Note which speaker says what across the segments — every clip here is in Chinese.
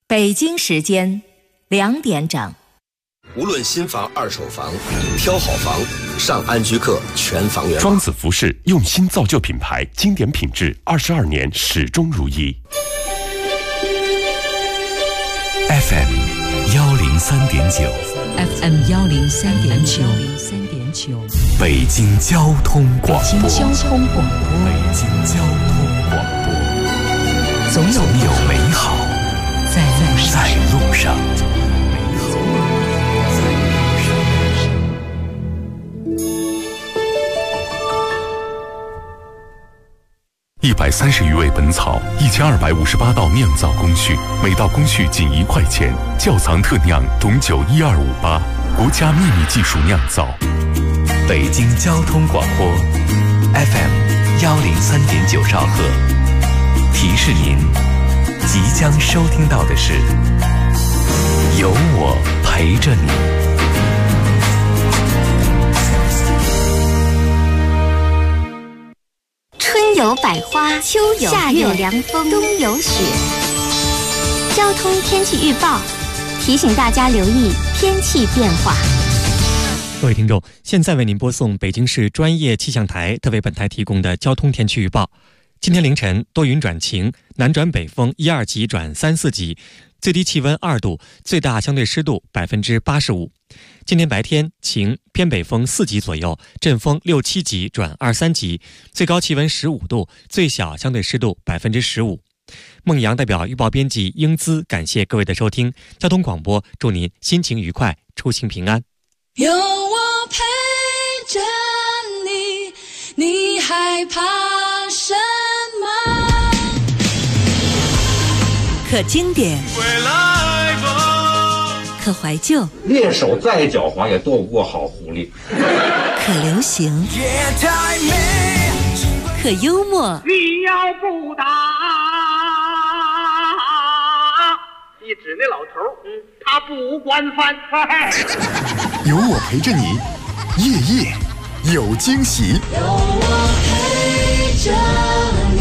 Speaker 1: 北京时间2点整。
Speaker 2: 无论新房二手房，挑好房上安居客全房源。
Speaker 3: 庄子服饰用心造就品牌，经典品质22年始终如一。
Speaker 4: FM 103.9
Speaker 5: FM 103.9
Speaker 4: 北京交通广播。
Speaker 5: 北京交通广播。
Speaker 4: 北京交通广播。总有美好在路上。130余味本草，1258道酿造工序，每道工序仅1块钱。窖藏特酿董酒1258，国家秘密技术酿造。北京交通广播 FM 103.9兆赫。提示您，即将收听到的是有我陪着你。
Speaker 6: 春有百花，秋有夏有凉风，冬有雪。交通天气预报提醒大家留意天气变化。
Speaker 7: 各位听众，现在为您播送北京市专业气象台特为本台提供的交通天气预报。今天凌晨多云转晴，南转北风1、2级转3、4级，最低气温2度，最大相对湿度85%。今天白天晴，偏北风4级左右，阵风6、7级转2、3级，最高气温15度，最小相对湿度15%。孟阳代表预报编辑英姿感谢各位的收听，交通广播祝您心情愉快，出行平安。
Speaker 8: 有我陪着你，你害怕什么？
Speaker 5: 可经典，可怀旧，
Speaker 9: 猎手再狡猾也躲不过好狐狸。
Speaker 5: 可流行，可幽默。
Speaker 10: 你要不打，一指那老头，他不管饭。
Speaker 11: 有我陪着你，夜夜有惊喜。
Speaker 8: 有我陪着你。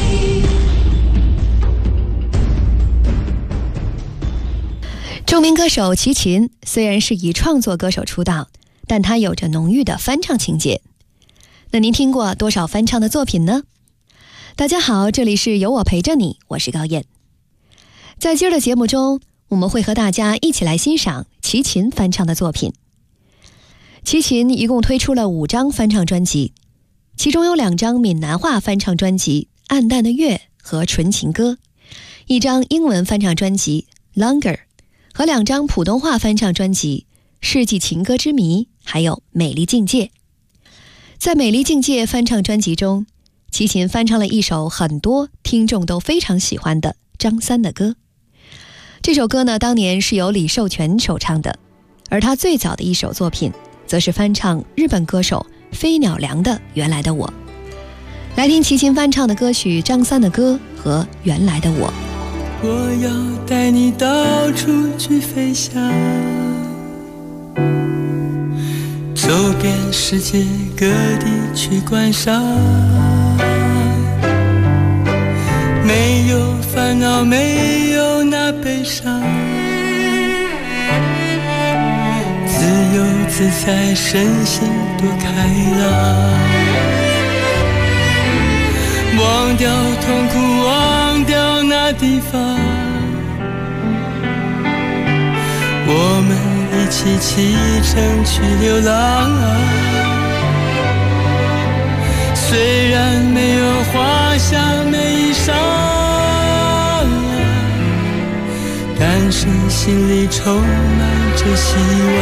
Speaker 12: 著名歌手齐秦虽然是以创作歌手出道，但他有着浓郁的翻唱情节。那您听过多少翻唱的作品呢？大家好，这里是有我陪着你，我是高燕。在今儿的节目中，我们会和大家一起来欣赏齐秦翻唱的作品。齐秦一共推出了5张翻唱专辑，其中有2张闽南话翻唱专辑《暗淡的月》和《纯情歌》，1张英文翻唱专辑《Longer》，和2张普通话翻唱专辑《世纪情歌之谜》还有《美丽境界》。在《美丽境界》翻唱专辑中，齐秦翻唱了一首很多听众都非常喜欢的张三的歌。这首歌呢，当年是由李寿全首唱的，而他最早的一首作品则是翻唱日本歌手飞鸟良的《原来的我》。来听齐秦翻唱的歌曲《张三的歌》和《原来的我》。
Speaker 13: 我要带你到处去飞翔，走遍世界各地去观赏，没有烦恼，没有那悲伤，自由自在，身心多开朗，忘掉痛苦，忘掉那地方，我们一起启程去流浪。虽然没有华厦美衣裳，但是心里充满着希望。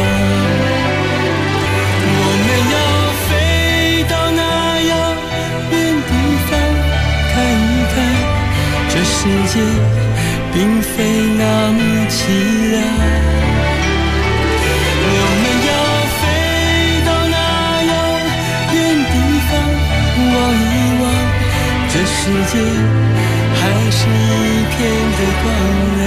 Speaker 13: 我们要飞到那遥远地方，看一看这世界并非那么凄凉。我们要飞到那遥远地方，望一望这世界还是一片的光亮。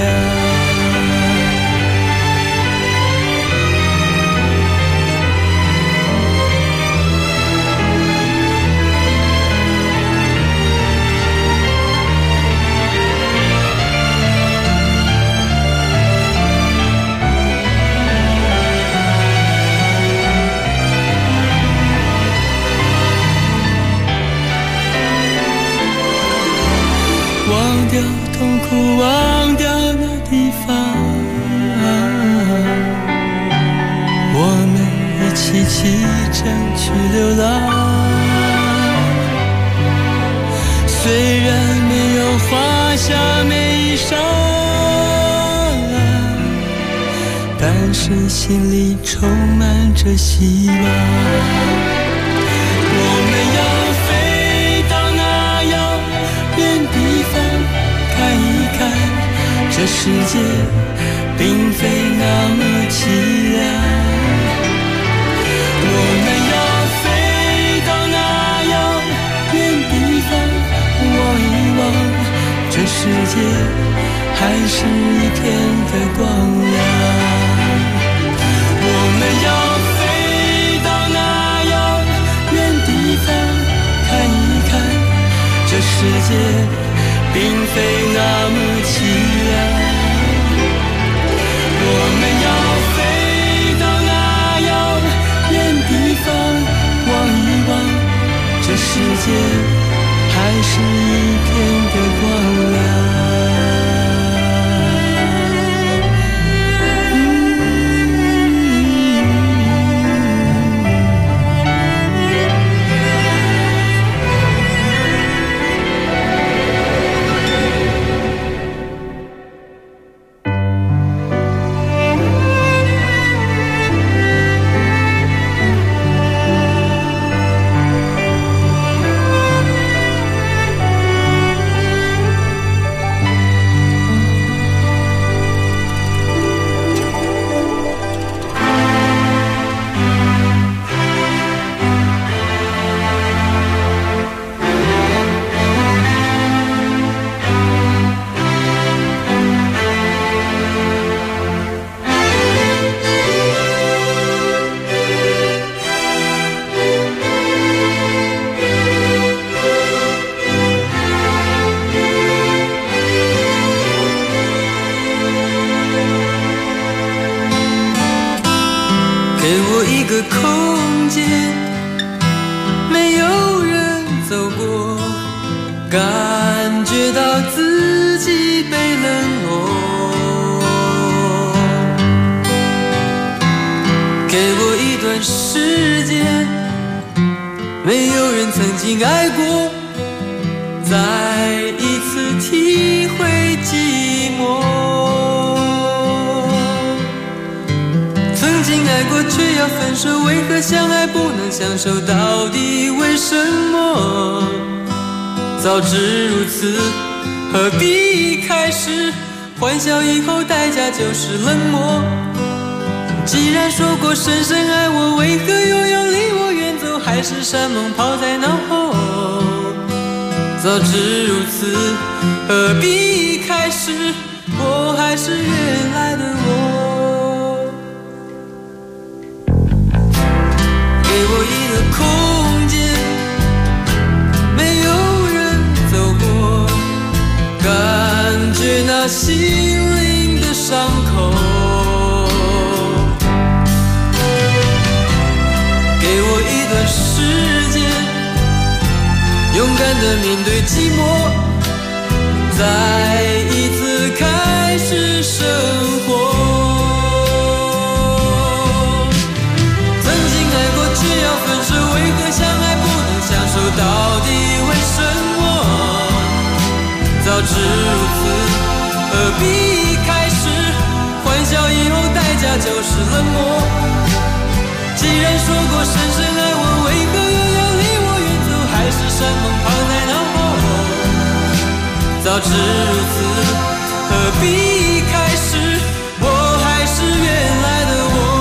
Speaker 13: 掉痛苦，忘掉那地方，我们一起启程去流浪。虽然没有华厦美衣裳，但是心里充满着希望。我们要飞到那遥远地方，看一看这世界并非那么凄凉。我们要飞到那遥远地方，望一望这世界还是一片的光亮。我们要飞到那遥远地方，看一看这世界并非那么凄凉。我们要飞到那遥远地方，望一望这世界还是一片的光亮。空间没有人走过，感觉到自己被冷落。给我一段时间，没有人曾经爱过，再一次体会寂寞。曾经爱过却要分手，为何相爱不能相守？到底为什么？早知如此，何必开始？欢笑以后代价就是冷漠。既然说过深深爱我，为何又要离我远走？海誓山盟抛在脑后。早知如此，何必开始？我还是原来的我。给我一个空间，没有人走过，感觉那心灵的伤口。给我一段时间，勇敢地面对寂寞，再一次开始生活。相爱不能相守，到底为什么？早知如此，何必开始？欢笑以后代价就是冷漠。既然说过深深爱我，为何又要离我远走？海誓山盟抛在脑后。早知如此，何必开始？我还是原来的我。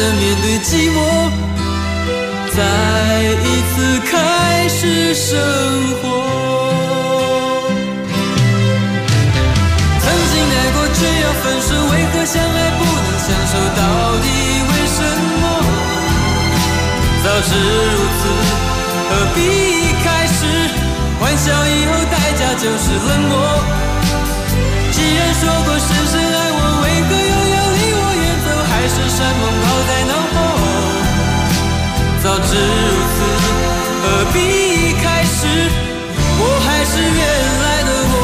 Speaker 13: 的面对寂寞，再一次开始生活。曾经爱过却要分手，为何相爱不能相守？到底为什么？早知如此，何必一开始？欢笑以后代价就是冷漠。既然说过深深爱我，为何又要离我远走？海誓山盟抛在脑后。早知如此，何必一开始？我还是原来的我。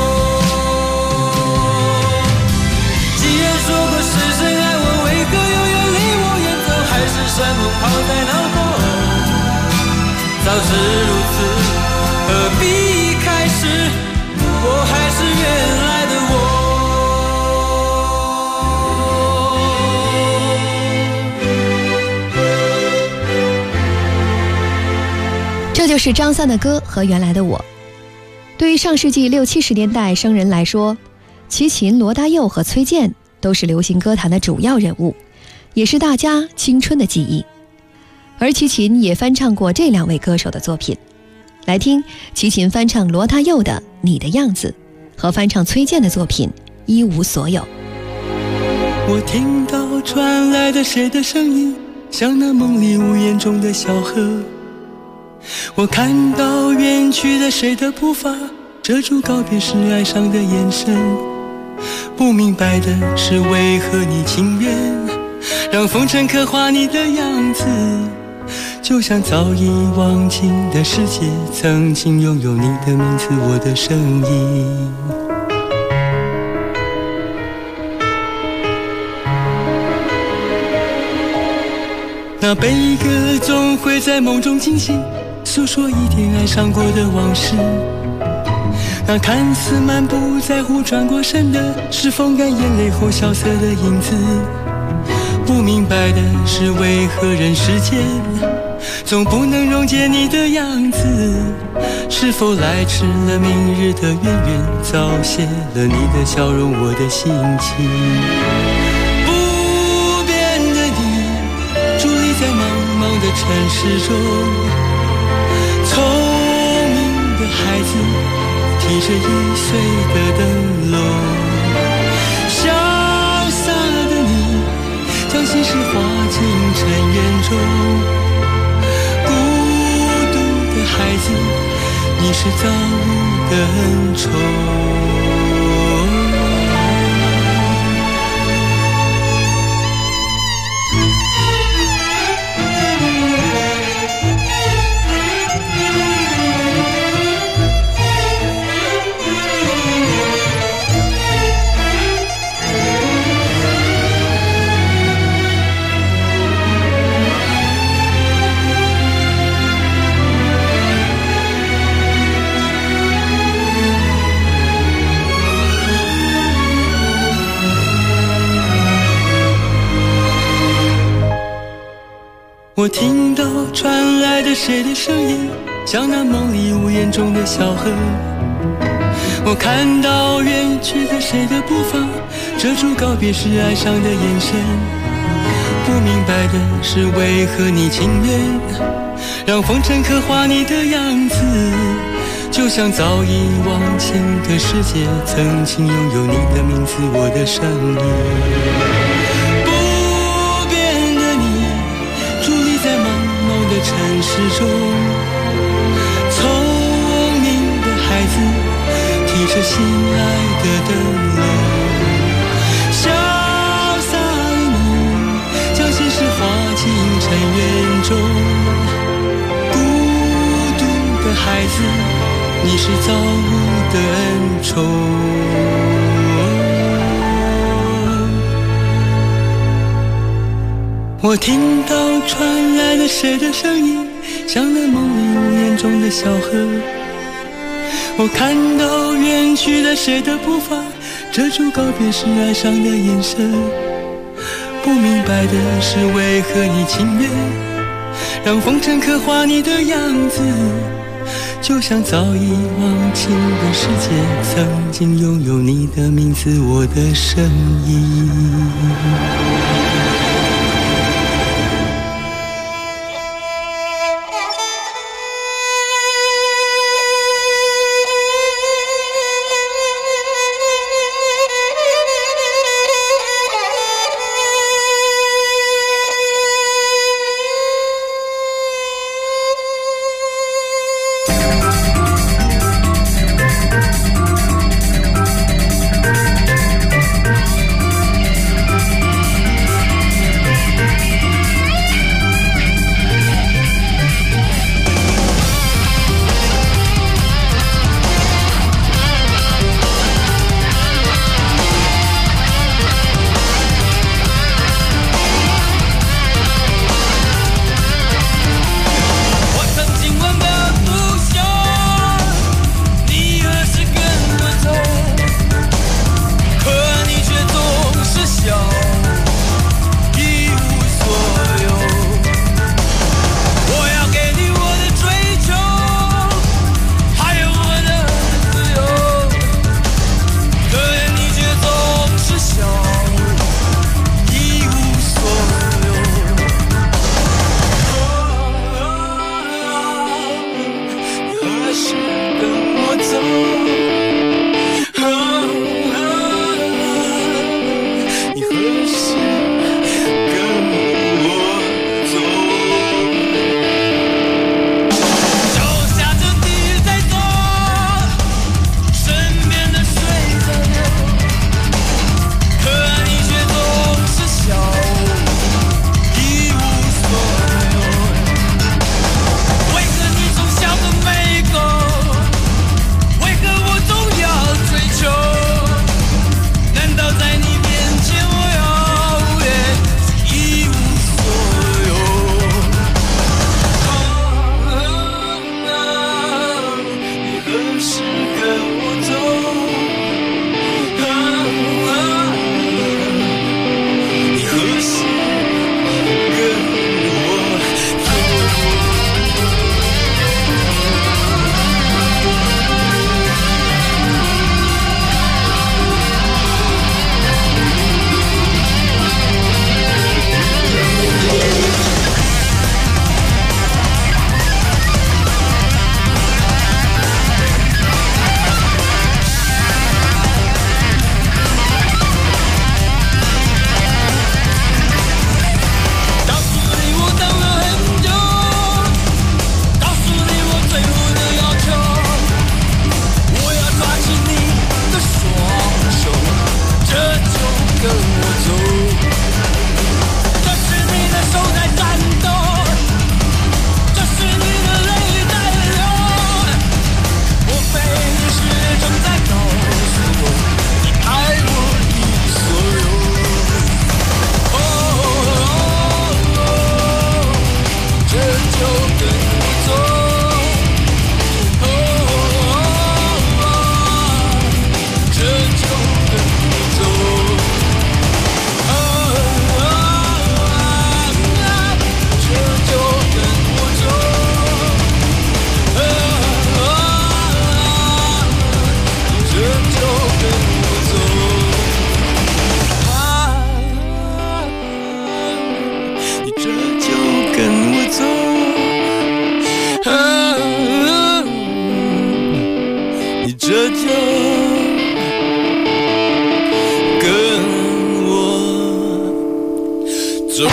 Speaker 13: 既然说过深深爱我，为何又要离我远走？海誓山盟抛在脑后。早知如此，何必一开始？我还是原来的我。
Speaker 12: 这就是张三的歌和原来的我。对于上世纪60、70年代生人来说，齐秦、罗大佑和崔健都是流行歌坛的主要人物，也是大家青春的记忆。而齐秦也翻唱过这两位歌手的作品。来听齐秦翻唱罗大佑的《你的样子》，和翻唱崔健的作品《一无所有》。
Speaker 13: 我听到传来的谁的声音，像那梦里无言中的小河。我看到远去的谁的步伐，遮住告别时哀伤的眼神。不明白的是为何你情愿让风尘刻画你的样子，就像早已忘情的世界曾经拥有你的名字，我的声音。那悲歌总会在梦中惊醒，诉说一天爱上过的往事。那看似满不在乎转过身的，是风干眼泪后萧瑟的影子。不明白的是为何人世间总不能溶解你的样子，是否来迟了明日的渊源，早谢了你的笑容，我的心情。不变的你伫立在茫茫的城市中，聪明的孩子提着易碎的灯笼，潇洒的你将心事化进尘缘中，孤独的孩子，你是造物的恩宠。我听到传来的谁的声音，像那梦里无言中的小河。我看到远去的谁的步伐，遮住告别时哀伤的眼神。不明白的是为何你情愿让风尘刻画你的样子，就像早已忘情的世界曾经拥有你的名字，我的声音。城市中，聪明的孩子提着心爱的灯笼，潇洒的你将心事化进尘缘中，孤独的孩子，你是造物的恩宠。我听到传来了谁的声音，像那梦里无言中的小河。我看到远去的谁的步伐，遮住告别时哀伤的眼神。不明白的是为何你情愿让风尘刻画你的样子，就像早已忘情的世界曾经拥有你的名字，我的声音。 这就跟我走。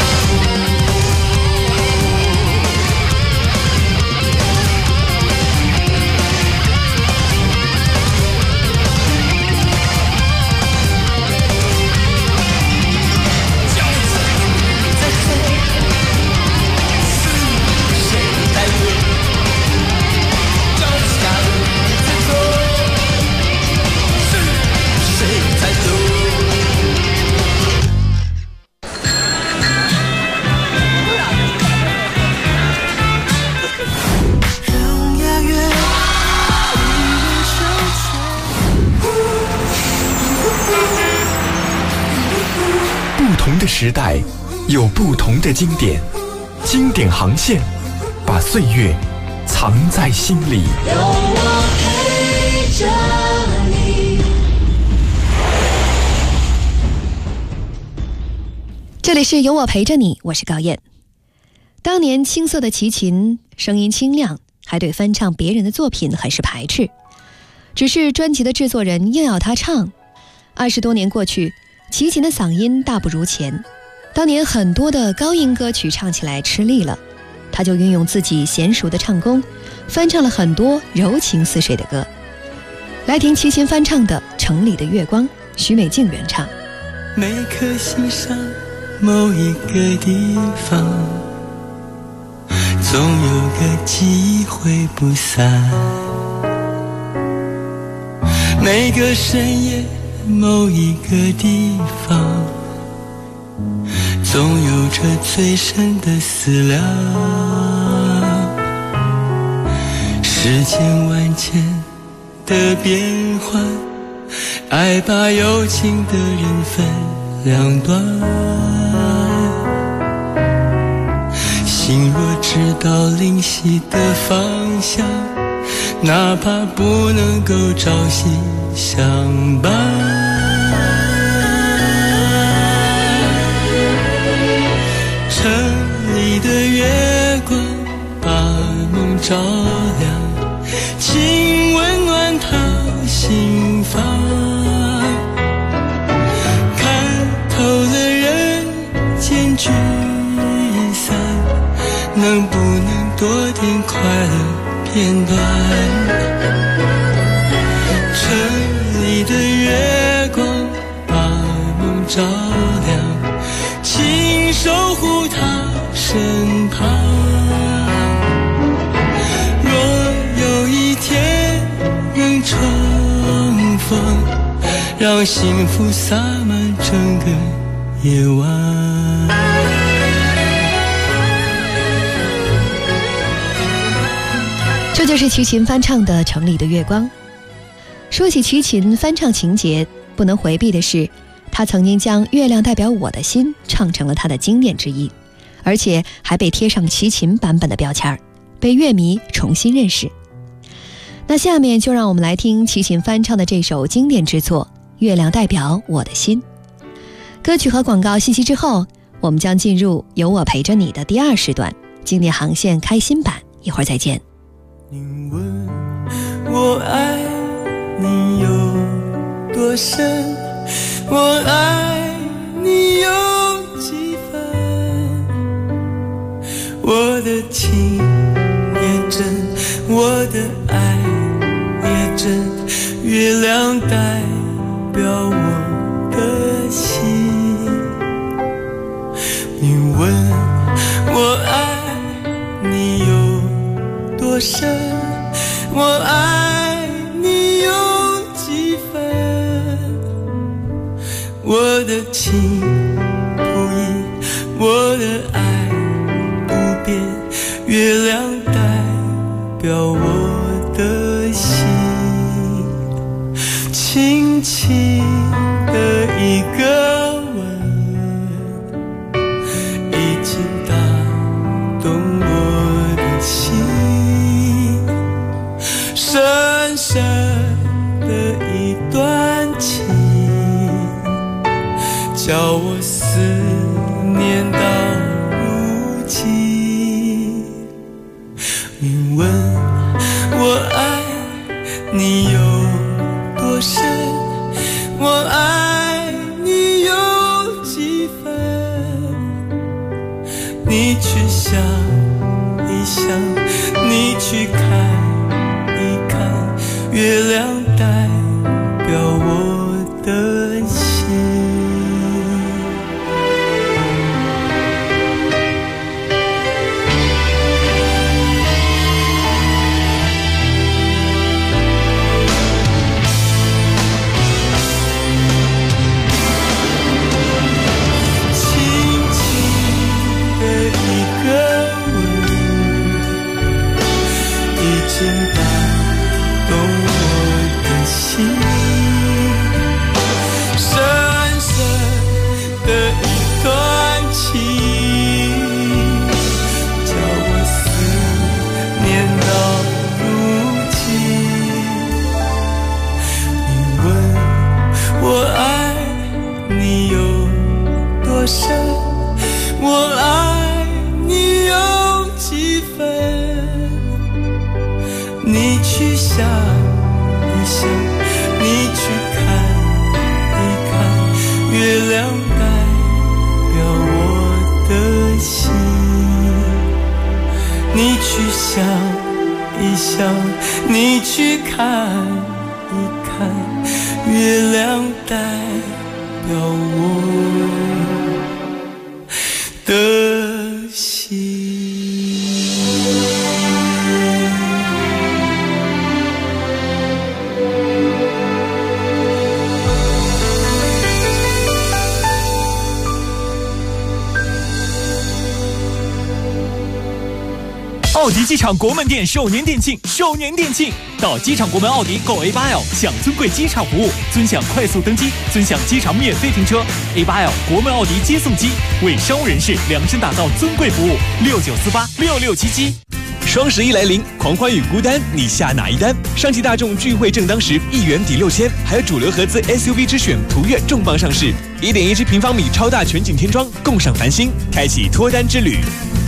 Speaker 11: 不同的时代有不同的经典，经典航线把岁月藏在心里。
Speaker 8: 有我陪着你。
Speaker 12: 这里是有我陪着你，我是高燕。当年青涩的齐秦，声音清亮，还对翻唱别人的作品很是排斥，只是专辑的制作人硬要他唱。20多年过去，齐秦的嗓音大不如前，当年很多的高音歌曲唱起来吃力了，他就运用自己娴熟的唱功，翻唱了很多柔情似水的歌。来听齐秦翻唱的《城里的月光》，许美静原唱。
Speaker 13: 每颗心上某一个地方，总有个机会不散。每个深夜某一个地方，总有着最深的思量。世间万千的变幻，爱把有情的人分两端。心若知道灵犀的方向，哪怕不能够朝夕相伴。城里的月光把梦照亮，请温暖他心房。看透了人间聚散，能不能多点快乐片段？城里的月光把梦照亮，请守护他身旁。若有一天能重逢，让幸福洒满整个夜晚。
Speaker 12: 这就是齐秦翻唱的《城里的月光》。说起齐秦翻唱情节，不能回避的是，他曾经将《月亮代表我的心》唱成了他的经典之一，而且还被贴上齐秦版本的标签，被乐迷重新认识。那下面就让我们来听齐秦翻唱的这首经典之作《月亮代表我的心》。歌曲和广告信息之后，我们将进入有我陪着你的第2时段，经典航线开心版，一会儿再见。
Speaker 13: 你问我爱你有多深，我爱你有几分，我的情也真，我的爱也真，月亮代表我的心。你问我爱你有多深，我爱你有几分，我的情不移，我的爱不变，月亮代表我的心。轻轻的一个吻，已经打动我的心，深深的一段情，叫我思念到如今。你问我爱你你有多深，我爱你有几分，你去想一想，你去看一看，月亮代表我的心。你去看一看，月亮代表我的心。
Speaker 14: 奥迪机场国门店首年店庆，到机场国门奥迪购 A8L 享尊贵机场服务，尊享快速登机，尊享机场免费停车。A8L 国门奥迪接送机为商务人士量身打造尊贵服务，69486677。
Speaker 15: 双11来临，狂欢与孤单，你下哪一单？上汽大众聚会正当时，1元抵6000，还有主流合资 SUV 之选途岳重磅上市，1.17平方米超大全景天窗，共赏繁星，开启脱单之旅。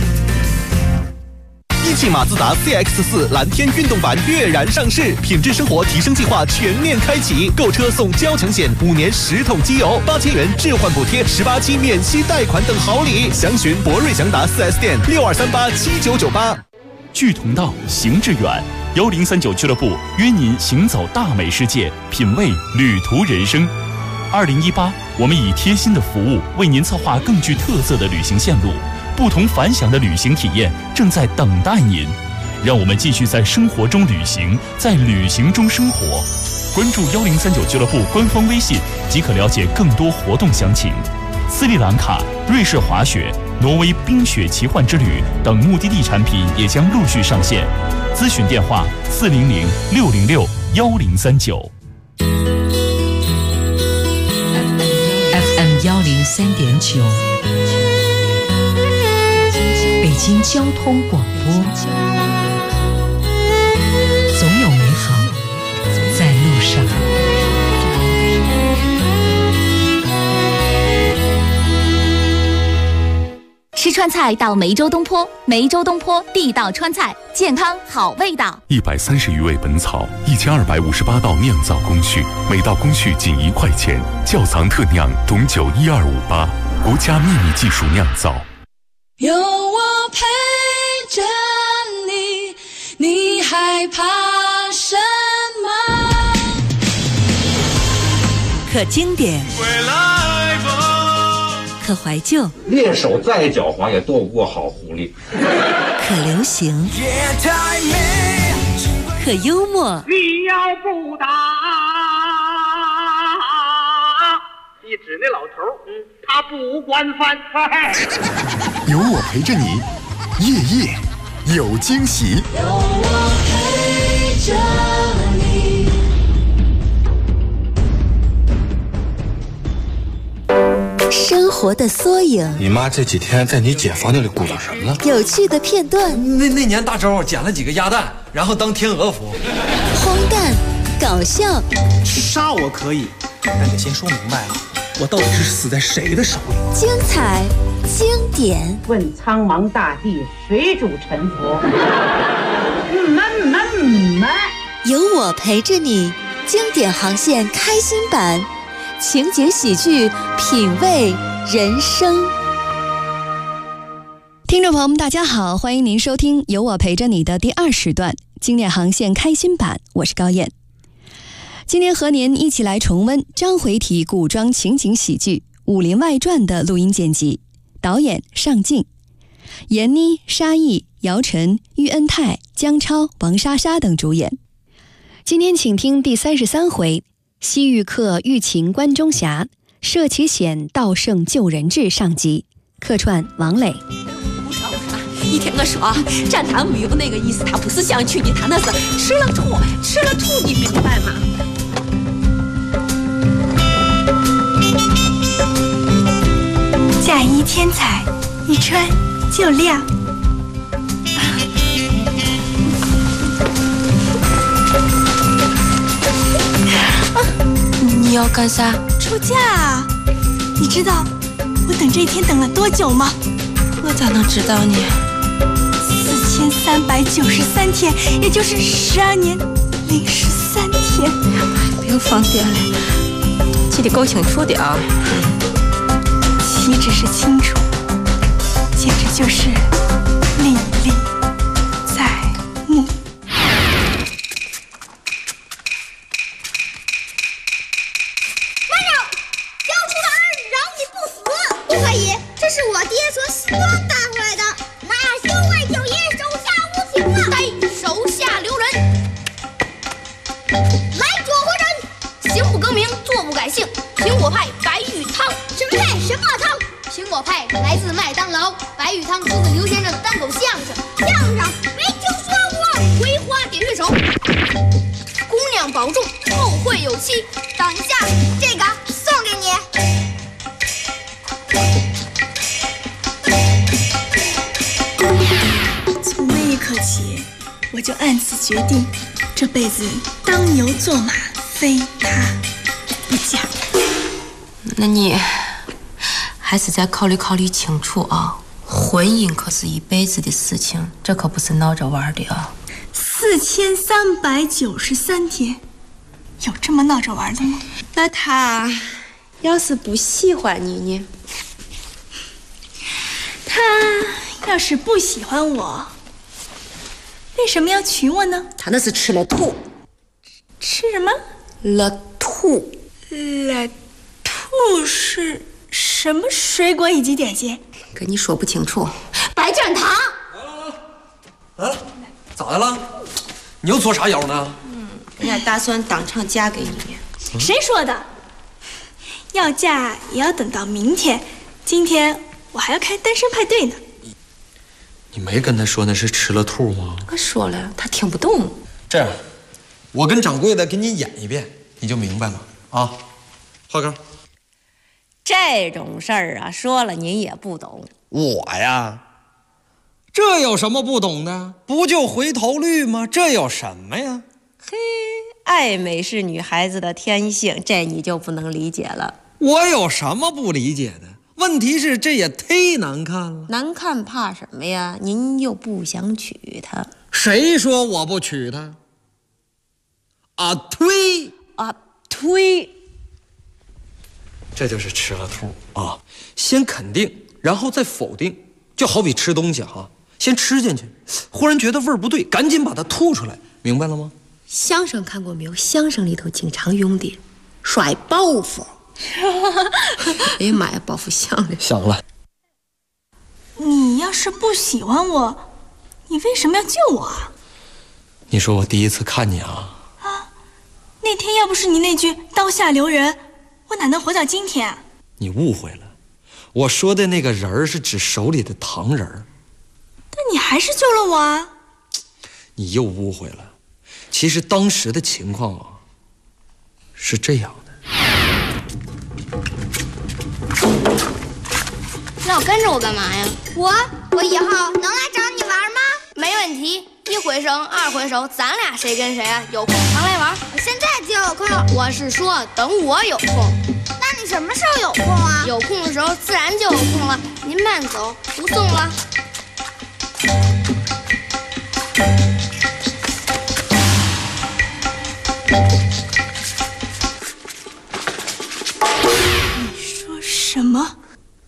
Speaker 16: 一汽马自达 CX-4 蓝天运动版跃然上市，品质生活提升计划全面开启，购车送交强险，5年10桶机油，8000元置换补贴，18期免息贷款等好礼。详询博瑞祥达 4S 店62387998。
Speaker 3: 聚同道，行致远，1039俱乐部约您行走大美世界，品味旅途人生。2018，我们以贴心的服务为您策划更具特色的旅行线路。不同凡响的旅行体验正在等待您，让我们继续在生活中旅行，在旅行中生活。关注1039俱乐部官方微信即可了解更多活动详情。斯里兰卡、瑞士滑雪、挪威冰雪奇幻之旅等目的地产品也将陆续上线。咨询电话400-606-1039。
Speaker 1: FM 103.9。北京交通广播，总有美好在路上。
Speaker 6: 吃川菜到梅州东坡，梅州东坡地道川菜，健康好味道。
Speaker 4: 130余味本草，1258道酿造工序，每道工序仅1块钱，窖藏特酿董酒12588，国家秘密技术酿造。
Speaker 8: 有我陪着你，你害怕什么？
Speaker 5: 可经典，可怀旧，
Speaker 9: 猎手再狡猾也斗不过好狐狸。
Speaker 5: 可流行，可幽默。
Speaker 10: 你要不打，一指那老头，他不惯犯。
Speaker 11: 有我陪着你，夜夜有惊喜。
Speaker 8: 有我陪着你。
Speaker 5: 生活的缩影。
Speaker 17: 你妈这几天在你姐房间里鼓捣什么呢？
Speaker 5: 有趣的片段。
Speaker 18: 那年大周捡了几个鸭蛋，然后当天鹅服。
Speaker 5: 荒诞，搞笑。
Speaker 19: 杀我可以，但得先说明白了，我到底是死在谁的手里？
Speaker 5: 精彩，经典。
Speaker 20: 问苍茫大地，谁主沉浮？
Speaker 5: 有我陪着你，经典航线开心版，情节喜剧，品味人生。
Speaker 12: 听众朋友们，大家好，欢迎您收听《有我陪着你》的第2时段经典航线开心版，我是高燕。今天和您一起来重温章回体古装情景喜剧《武林外传》的录音剪辑，导演尚敬，闫妮、沙溢、姚晨、喻恩泰、姜超、王莎莎等主演。今天请听第33回：西域客欲擒关中侠，涉其险盗胜救人质上集。客串王磊。
Speaker 20: 你听我说，战堂没有那个意思，他不是想娶你，他那是吃了吐，你明白吗？
Speaker 21: 嫁衣添彩，一穿就亮。
Speaker 20: 你要干啥？
Speaker 21: 出嫁啊！你知道我等这一天等了多久吗？
Speaker 20: 我咋能知道呢
Speaker 21: ？4393天，也就是12年013天。
Speaker 20: 别放电了，记得够清楚的啊！
Speaker 21: 岂止是清楚，简直就是历历在目。
Speaker 22: 慢着，要出的儿饶你不死！不可以，这是我爹从西方带回来的。那兄外九爷手下无情啊！
Speaker 20: 该手下留人。
Speaker 22: 来捉活人！
Speaker 20: 行不更名，坐不改姓。苹果派白玉汤。
Speaker 22: 什么派？什么汤？
Speaker 20: 苹果派来自麦当劳，白玉汤出自刘先生的单口相声。
Speaker 22: 相声没听说过。
Speaker 20: 葵花点穴手。姑娘保重，后会有期。
Speaker 22: 等一下，这个送给你。
Speaker 21: 从那一刻起，我就暗自决定，这辈子当牛做马非他不嫁。
Speaker 20: 那你还是再考虑考虑清楚啊！婚姻可是一辈子的事情，这可不是闹着玩的啊
Speaker 21: ！4393天，有这么闹着玩的吗？
Speaker 20: 那他要是不喜欢你呢？
Speaker 21: 他要是不喜欢我，为什么要娶我呢？
Speaker 20: 他那是吃了吐。
Speaker 21: 吃什么？
Speaker 20: 了吐。
Speaker 21: 了吐是什么水果以及点心？
Speaker 20: 跟你说不清楚。白展堂，
Speaker 18: 来了，咋的了？你又做啥妖呢？
Speaker 20: 人家打算当场嫁给你。
Speaker 21: 谁说的？要嫁也要等到明天，今天我还要开单身派对呢。
Speaker 18: 你没跟他说那是吃了吐吗？
Speaker 20: 我说了，他听不懂。
Speaker 18: 这样，我跟掌柜的给你演一遍，你就明白了啊。浩哥，
Speaker 20: 这种事儿啊，说了您也不懂。
Speaker 18: 我呀，这有什么不懂的？不就回头率吗？这有什么呀？
Speaker 20: 嘿，爱美是女孩子的天性，这你就不能理解了。
Speaker 18: 我有什么不理解的？问题是这也忒难看了。
Speaker 20: 难看怕什么呀？您又不想娶她。
Speaker 18: 谁说我不娶她？啊推
Speaker 20: 啊推。
Speaker 18: 这就是吃了吐啊！先肯定，然后再否定，就好比吃东西哈，先吃进去，忽然觉得味儿不对，赶紧把它吐出来，明白了吗？
Speaker 20: 相声看过没有？相声里头经常用的甩包袱。哎呀妈呀，包袱响了！
Speaker 18: 响了。
Speaker 21: 你要是不喜欢我，你为什么要救我啊？
Speaker 18: 你说我第一次看你啊？
Speaker 21: 那天要不是你那句刀下留人，我哪能活到今天啊？
Speaker 18: 你误会了，我说的那个人儿是指手里的糖人儿。
Speaker 21: 但你还是救了我啊！
Speaker 18: 你又误会了，其实当时的情况啊是这样的。
Speaker 20: 老跟着我干嘛呀？
Speaker 22: 我以后能来找你玩吗？
Speaker 20: 没问题，一回生二回熟，咱俩谁跟谁啊？有空常来玩。
Speaker 22: 我现在就有空。
Speaker 20: 我是说等我有空。
Speaker 22: 那你什么时候有空啊？
Speaker 20: 有空的时候自然就有空了。您慢走，不送了。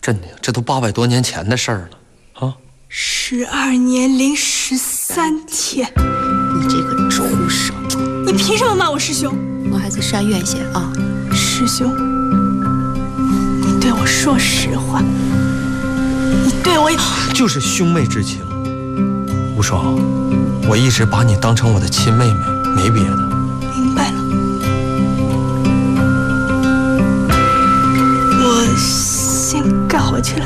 Speaker 18: 真的，这都800多年前的事儿了啊
Speaker 21: ！12年零13天，
Speaker 20: 你这个畜生！
Speaker 21: 你凭什么骂我师兄？
Speaker 20: 我还在杀院线啊！
Speaker 21: 师兄，你对我说实话，你对我
Speaker 18: 就是兄妹之情。无双，我一直把你当成我的亲妹妹，没别的。
Speaker 21: 明白了，我先干活去了。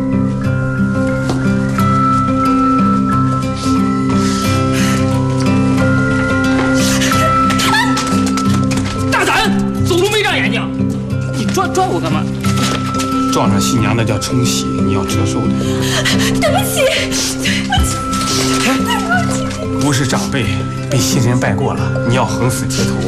Speaker 10: 大胆，走路没长眼睛！你拽我干嘛？
Speaker 17: 撞上新娘那叫冲喜，你要折寿的。
Speaker 21: 对不起，对不起。
Speaker 17: 不是长辈被新人拜过了，你要横死街头。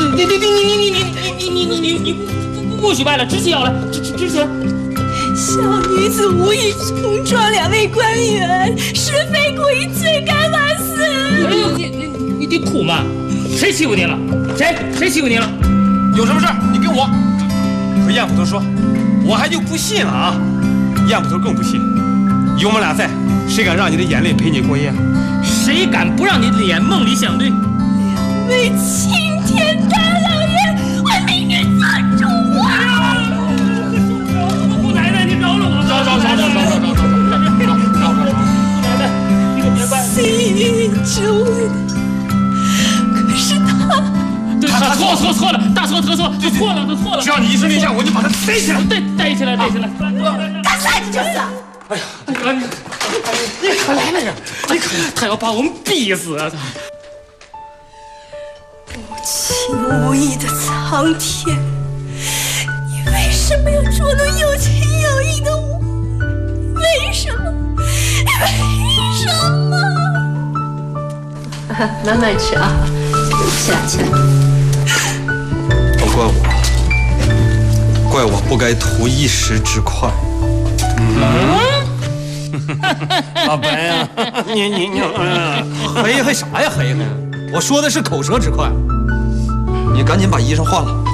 Speaker 10: 你不许拜了，直起腰来，直起来。
Speaker 21: 小女子无意冲撞2位官员，是非故意，罪该万死。
Speaker 10: 哎呦，你苦吗？谁欺负你了？谁欺负你了？
Speaker 17: 有什么事你跟我和燕捕头说，我还就不信了啊！燕捕头更不信，有我们俩在，谁敢让你的眼泪陪你过夜？
Speaker 10: 谁敢不让你的脸梦里相对
Speaker 21: ？2位青天大老爷，我命运做主啊！
Speaker 10: 姑奶奶，你饶了我！饶！奶奶，你可别拜。
Speaker 21: 心之位的，可是他。
Speaker 10: 他错了，大错特错，错了。
Speaker 17: 只要你一声令下，我就把他逮起来。
Speaker 10: 逮起来！
Speaker 21: 干啥你就是？
Speaker 10: 哎呀，你可来了呀！他要把我们逼死啊！
Speaker 21: 无情无义的苍天，你为什么要捉弄有情有义的我？为什么？
Speaker 20: 慢慢吃啊，起来。
Speaker 18: 都怪我不该图一时之快。
Speaker 17: 老白呀，你
Speaker 18: 黑啥呀黑？我说的是口舌之快。你赶紧把衣裳换了。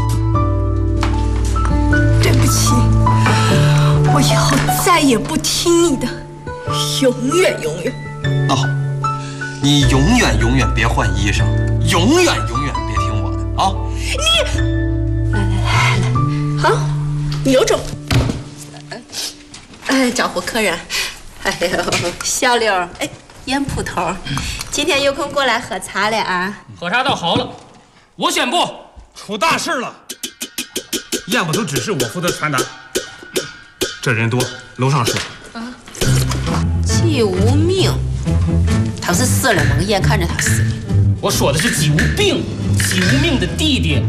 Speaker 21: 对不起，我以后再也不听你的，永远。
Speaker 18: 那好，你永远别换衣裳，永远别听我的啊！
Speaker 20: 来，好，你有种！招呼客人。哎呦，小刘，哎，燕捕头，今天有空过来喝茶了啊？
Speaker 10: 喝茶倒好了，我宣布
Speaker 17: 出大事了。燕捕头指示我负责传达。这人多，楼上说。
Speaker 20: 季无命，他不是死了吗？我眼看着他死了。
Speaker 10: 我说的是季无病，季无命的弟弟。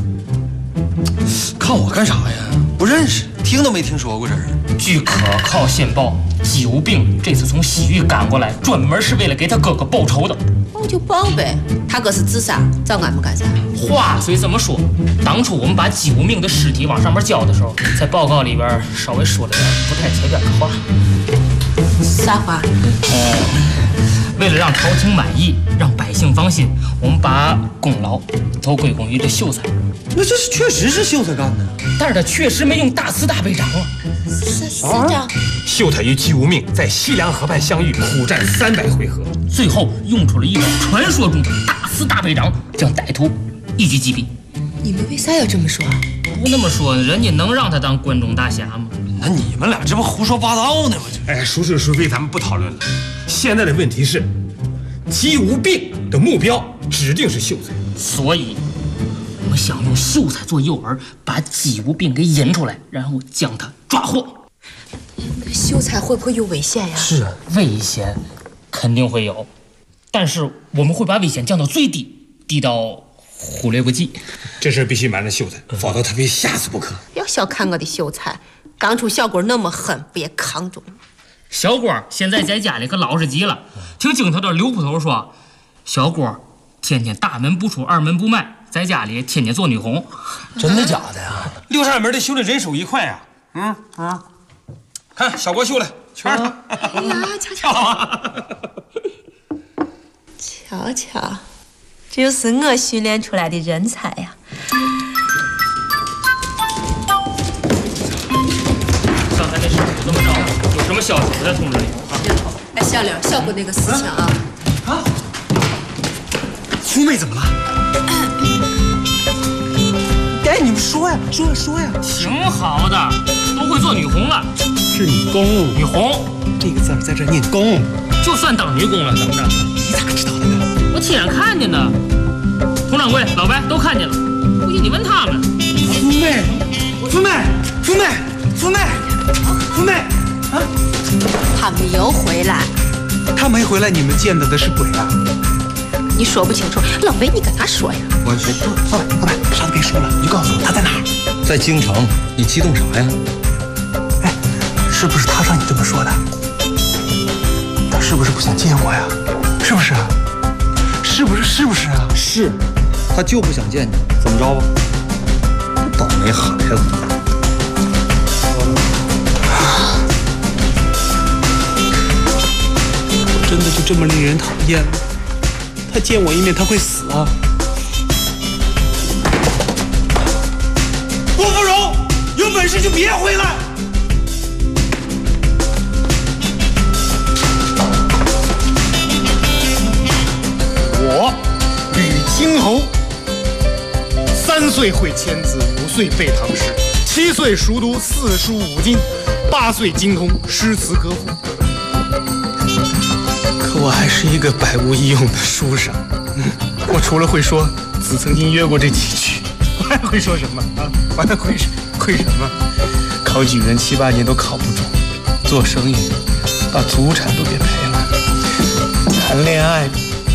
Speaker 18: 看我干啥呀？不认识，听都没听说过这人。
Speaker 10: 据可靠线报，季无病这次从西域赶过来，专门是为了给他哥哥报仇的。
Speaker 20: 报就报呗，他哥是自杀，找俺们干啥？
Speaker 10: 话虽这么说，当初我们把季无命的尸体往上面交的时候，在报告里边稍微说了点不太前边的话。
Speaker 20: 啥话？
Speaker 10: 为了让朝廷满意，让百姓放心，我们把功劳都归功于这秀才。
Speaker 18: 那这是确实是秀才干的，
Speaker 10: 但是他确实没用大慈大悲掌啊。
Speaker 20: 师长，
Speaker 17: 秀才与季无命在西凉河畔相遇，苦战300回合，
Speaker 10: 最后用出了一招传说中的大慈大悲掌，将歹徒一击击毙。
Speaker 20: 你们为啥要这么说？
Speaker 10: 不那么说，人家能让他当关中大侠吗？
Speaker 18: 那你们俩这不胡说八道呢吗？
Speaker 17: 哎，孰是孰非咱们不讨论了。现在的问题是，季无病的目标指定是秀才，
Speaker 10: 所以我们想用秀才做诱饵，把季无病给引出来，然后将他抓获。
Speaker 20: 秀才会不会有危险呀？
Speaker 10: 是啊，危险肯定会有，但是我们会把危险降到最低，低到忽略不计。
Speaker 17: 这事必须瞒着秀才，否则他非吓死不可。
Speaker 20: 不要小看我的秀才，刚出小鬼那么狠，不也扛住了？
Speaker 10: 小郭现在在家里可老实极了，听镜头的刘捕头说，小郭天天大门不出二门不迈，在家里天天做女红。
Speaker 18: 真的假的呀？
Speaker 17: 六扇门的修的人手一快呀！看小郭秀来，圈他。
Speaker 20: 哎呀，瞧，这就是我训练出来的人才呀！
Speaker 10: 刚才那事什么消息？我再通知你啊。
Speaker 20: 哎，小玲，小姑那个事情啊。
Speaker 19: 福妹怎么了？哎，你们说呀，说呀。
Speaker 10: 挺好的，都会做女红了。
Speaker 19: 是女工，
Speaker 10: 女红
Speaker 19: 这个字在这念工，
Speaker 10: 就算当女工了，怎么着？
Speaker 19: 你咋知道的呢？
Speaker 10: 我亲眼看见的，佟掌柜、老白都看见了。估计你问他们。
Speaker 19: 福妹啊！
Speaker 20: 他没有回来。
Speaker 19: 他没回来，你们见到的是鬼啊？
Speaker 20: 你说不清楚，老白，你跟他说呀。
Speaker 19: 老白，啥都别说了，你就告诉我他在哪儿。
Speaker 18: 在京城，你激动啥呀？
Speaker 19: 哎，是不是他让你这么说的？他是不是不想见我呀？是不是啊？是不是啊？
Speaker 18: 是，他就不想见你，怎么着吧？倒霉孩子。
Speaker 19: 我真的就这么令人讨厌吗？他见我一面，他会死啊！郭芙蓉，有本事就别回来！
Speaker 2: 我吕青侯，3岁会签字，5岁背唐诗，7岁熟读4书5经，8岁精通诗词歌赋。可我还是一个百无一用的书生。我除了会说“子曾经约过”这几句，我还会说什么啊？我还会什么？考举人7、8年都考不中，做生意把祖产都给赔了，谈恋爱，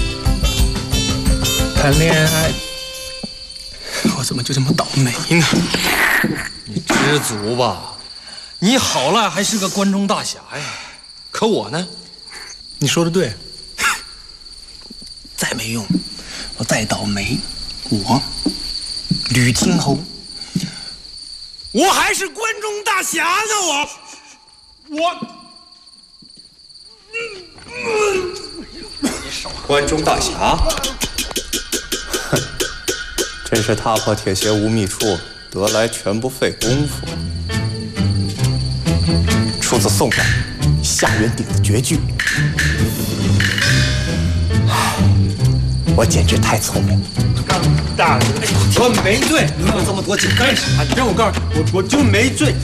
Speaker 2: 我怎么就这么倒霉呢？
Speaker 18: 你知足吧，你好赖还是个关中大侠呀。可我呢？
Speaker 19: 你说的对，再没用，我再倒霉，我吕青侯，我还是关中大侠呢，
Speaker 18: 关中大侠，哼，真是踏破铁鞋无觅处，得来全不费工夫。出自宋代夏元鼎的绝句。我简直太聪明了。
Speaker 19: 大人，我没醉，你问这么多干啥？你让我告诉你，我就没醉。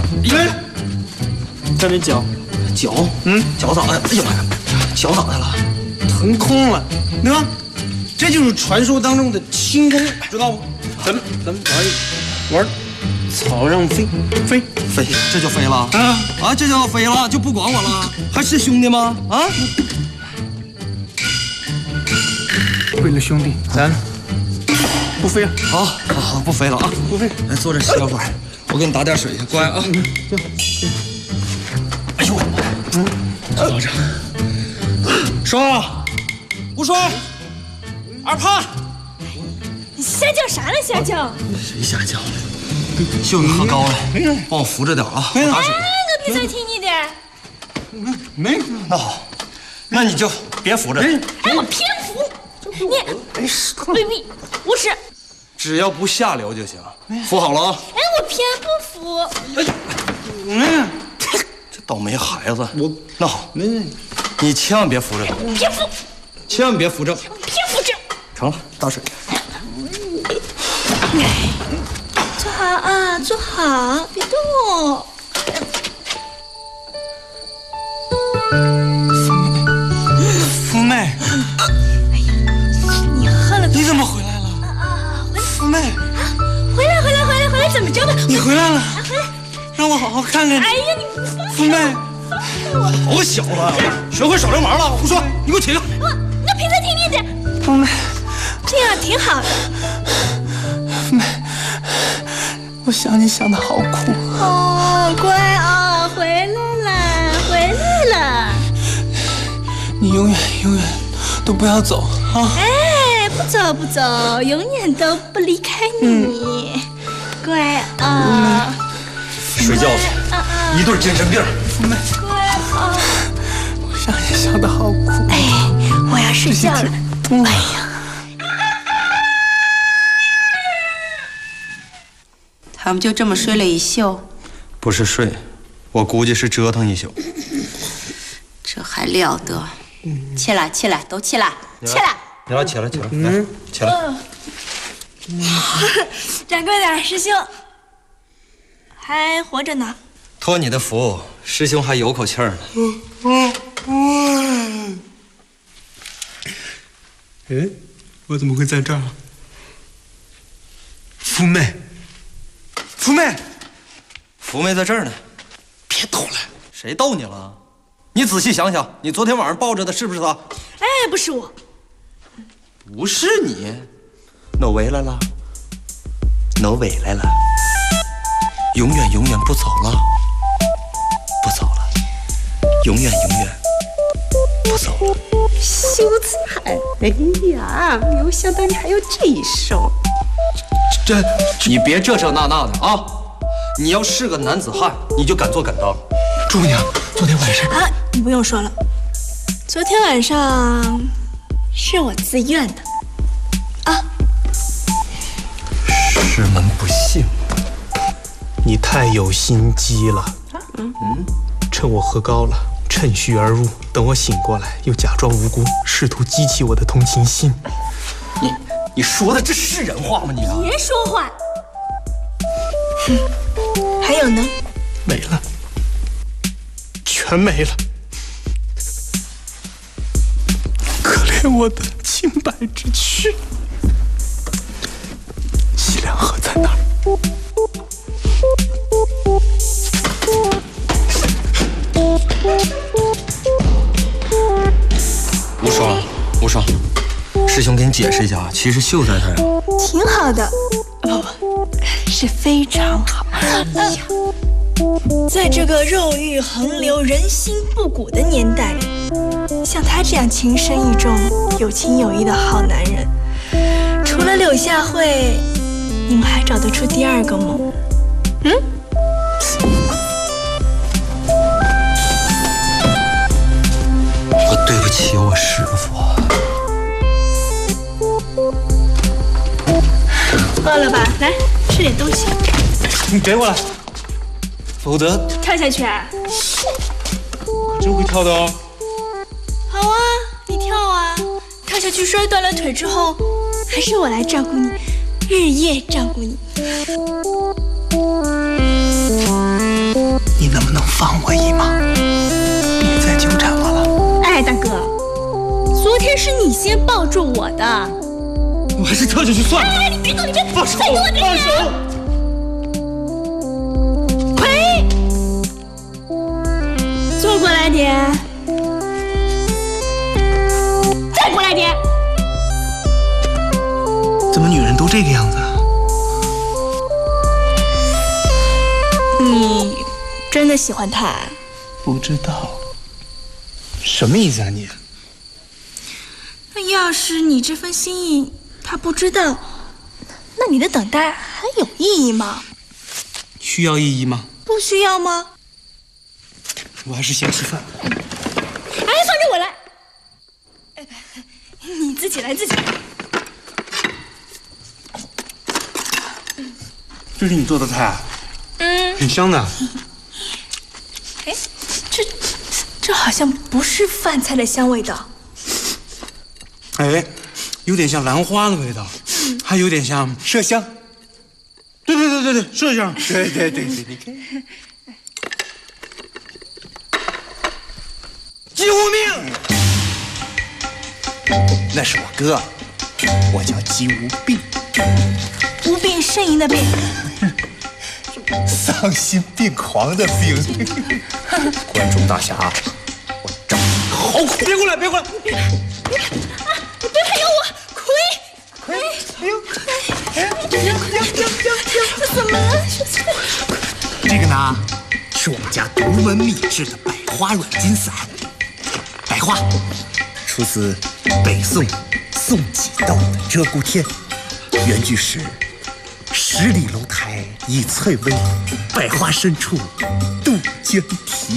Speaker 19: 这边脚，脚咋的？哎呀妈呀，脚咋的了？腾空了，对吧？这就是传说当中的轻功，知道不？咱们玩草上飞，这就飞了啊！这就飞了，就不管我了，还是兄弟吗？啊！为了兄弟，咱不飞了。好，不飞了啊！不飞。来，坐这歇会儿，我给你打点水去，乖啊！哎呦我的妈！坐着。说，不说。二胖，
Speaker 21: 你瞎叫啥呢？瞎叫？
Speaker 19: 谁瞎叫了？秀你喝高了，帮我扶着点啊！
Speaker 21: 哎，我比赛听你的。
Speaker 19: 没，那好，那你就别扶着。
Speaker 21: 哎，我偏扶。你，baby，不是，
Speaker 19: 只要不下流就行。扶好了啊！
Speaker 21: 哎，我偏不
Speaker 19: 服。这倒霉孩子，那好，你千万别扶着他，
Speaker 21: 别扶，
Speaker 19: 千万别扶着，
Speaker 21: 别扶着。
Speaker 19: 成了，打水。
Speaker 21: 坐好啊，坐好，别动。
Speaker 19: 福妹。你怎么回来了？福妹，
Speaker 21: 回来，怎么着吧？
Speaker 19: 你回来了，
Speaker 21: 回来，
Speaker 19: 让我好好看看你。
Speaker 21: 哎呀，你不放
Speaker 19: 福妹，好小了，学会耍流氓了，胡说！你给我起来！
Speaker 21: 我平时听你的。
Speaker 19: 福妹，
Speaker 21: 这样挺好的。
Speaker 19: 福妹，我想你想的好苦。
Speaker 21: 哦，乖啊，回来了。
Speaker 19: 你永远都不要走啊！
Speaker 21: 哎，不走，永远都不离开你，乖啊！
Speaker 18: 睡觉去，一对精神病。
Speaker 19: 福妹，
Speaker 21: 乖啊！
Speaker 19: 我想你想的好苦。
Speaker 21: 哎，我要睡觉了。哎呀，
Speaker 20: 他们就这么睡了一宿。
Speaker 18: 不是睡，我估计是折腾一宿。
Speaker 20: 还了得！起来，起来，都起来，起来！
Speaker 18: 你俩起来，起来，来，起来！
Speaker 21: 掌柜的，师兄还活着呢。
Speaker 18: 托你的福，师兄还有口气儿呢。
Speaker 2: 哎，我怎么会在这儿？福妹，福妹，
Speaker 18: 福妹在这儿呢。
Speaker 2: 别逗了，
Speaker 18: 谁逗你了？你仔细想想，你昨天晚上抱着的是不是他？
Speaker 21: 哎，不是我，
Speaker 18: 不是你。我回来了，我回来了，永远永远不走了，不走了，永远永远不走了。
Speaker 21: 秀才，哎呀，没有想到你还有这一手。
Speaker 18: 这你别这那的啊！你要是个男子汉，你就敢做敢当。
Speaker 2: 朱姑娘，昨天晚上
Speaker 21: 啊，你不用说了，昨天晚上是我自愿的啊。
Speaker 18: 师门不幸，
Speaker 2: 你太有心机了。趁我喝高了，趁虚而入，等我醒过来，又假装无辜，试图激起我的同情心。
Speaker 18: 你说的这是人话吗？你啊！
Speaker 21: 别说话。还有呢？
Speaker 2: 没了，全没了。可怜我的清白之躯，西凉河在哪儿？
Speaker 18: 无双，无双，师兄给你解释一下，其实秀在这儿呀。
Speaker 21: 挺好的，不，是非常好。在这个肉欲横流、人心不古的年代里，像他这样情深意重、有情有义的好男人，除了柳下惠，你们还找得出第二个吗？
Speaker 18: 我对不起我师父。
Speaker 21: 饿了吧？来，吃点东西。
Speaker 2: 你给我来，否则
Speaker 21: 跳下去。
Speaker 2: 可真会跳的哦。
Speaker 21: 好啊，你跳啊！跳下去摔断了腿之后，还是我来照顾你，日夜照顾你。
Speaker 2: 你能不能放我一马？别再纠缠我了。
Speaker 21: 哎，大哥，昨天是你先抱住我的。
Speaker 2: 我还是跳下去算了。
Speaker 21: 哎，你别动，你别
Speaker 2: 放手！
Speaker 21: 再给我点
Speaker 2: 放手！
Speaker 21: 葵，坐过来点，再过来点。
Speaker 2: 怎么女人都这个样子啊？
Speaker 21: 你真的喜欢他？
Speaker 2: 不知道。什么意思啊你？
Speaker 21: 那要是你这份心意他不知道，那你的等待还有意义吗？
Speaker 2: 需要意义吗？
Speaker 21: 不需要吗？
Speaker 2: 我还是先吃饭。
Speaker 21: 哎，放着我来。你自己来，自己来。
Speaker 2: 这是你做的菜？挺香的。
Speaker 21: 哎，这好像不是饭菜的香味道。
Speaker 2: 哎，有点像兰花的味道，还有点像麝香。对，麝香。对，你看。救命！那是我哥，我叫姬无病。
Speaker 21: 无病呻吟的病。
Speaker 2: 丧心病狂的病。关中大侠，我找你好苦！别过来！别
Speaker 21: 还有我，葵，怎么了？
Speaker 2: 这个呢，是我们家独门秘制的百花软筋散。百花出自北宋宋几道的《鹧鸪天》，原句是“十里楼台一翠微，百花深处杜鹃啼”。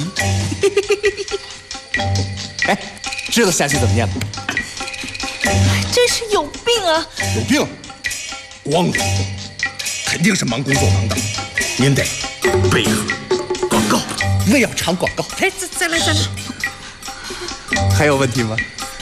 Speaker 2: 哎，知道下去怎么念吗？
Speaker 21: 真是有病啊！
Speaker 2: 有病！光荣，肯定是忙工作忙的。您得配合广告，我要唱广告。哎，再来。 还有问题吗？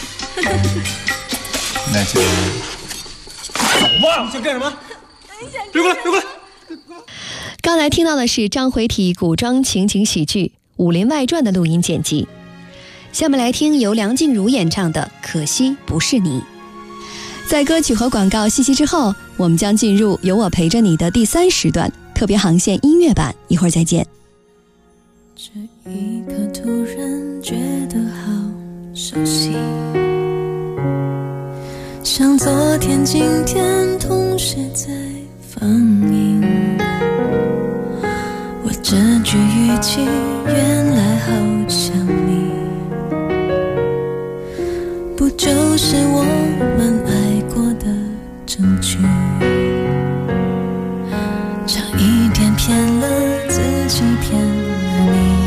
Speaker 2: 那就
Speaker 17: 走吧。想干什么？别过来，别过来！
Speaker 12: 刚才听到的是章回体古装情景喜剧《武林外传》的录音剪辑。下面来听由梁静茹演唱的《可惜不是你》。在歌曲和广告信息之后，我们将进入有我陪着你的第3时段特别航线音乐版，一会儿再见。
Speaker 7: 这一刻突然觉得好熟悉，像昨天今天同时在放映，我这句语气原来好像你，不就是我们爱过的证据，差一点骗了自己骗了你，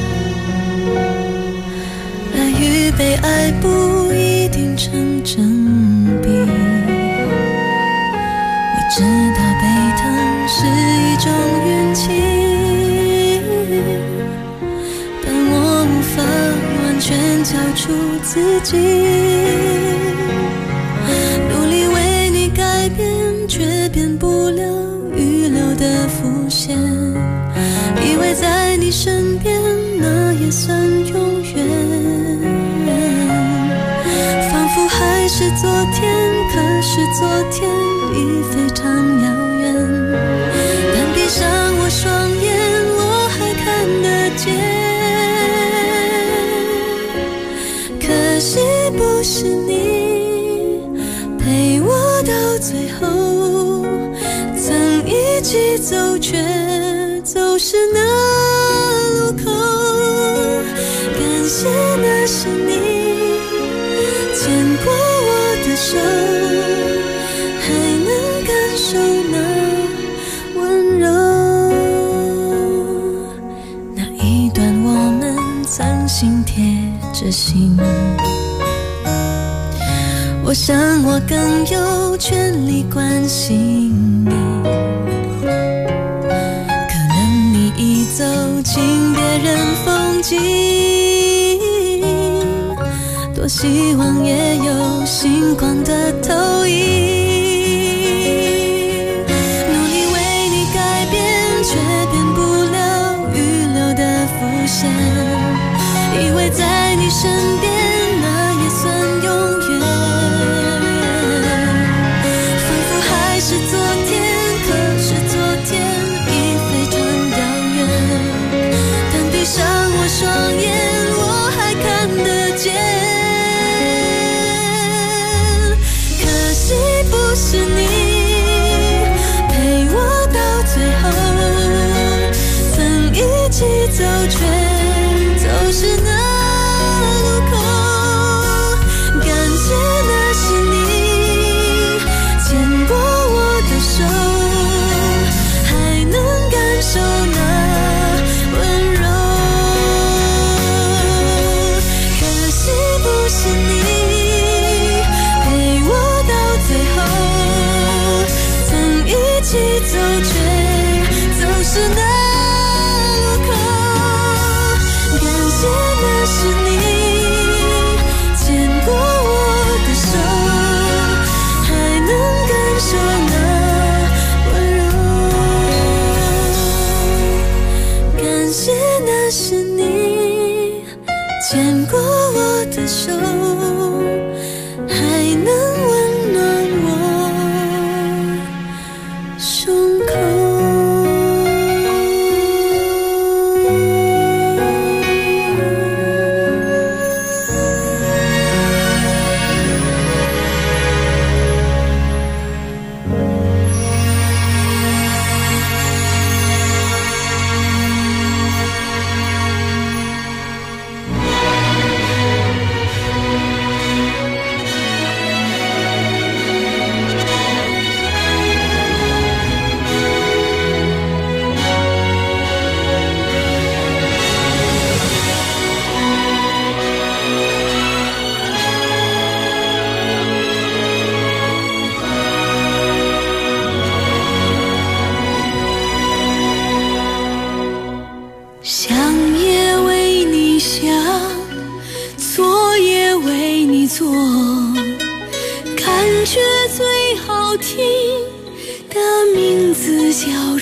Speaker 7: 爱与被爱不一定成正比，我知道被疼是一种运气，但我无法完全交出自己，努力为你改变，却变不了预留的伏线，以为在你身边那也算永远，仿佛还是昨天，可是昨天已非常遥远，但闭上我双眼，我还看得见，可惜不是你陪我到最后，曾一起走却走失那路口，感谢那是你牵过我的手，还能感受那温柔，那一段我们曾心贴着心，我想我更有权利关心你，可能你已走进别人风景，多希望也有星光的投影，努力为你改变，却变不了预留的伏线，以为在你身边那也算永远，仿佛还是昨天，可是昨天已非常遥远，但闭上我双眼，我还看得见，可惜不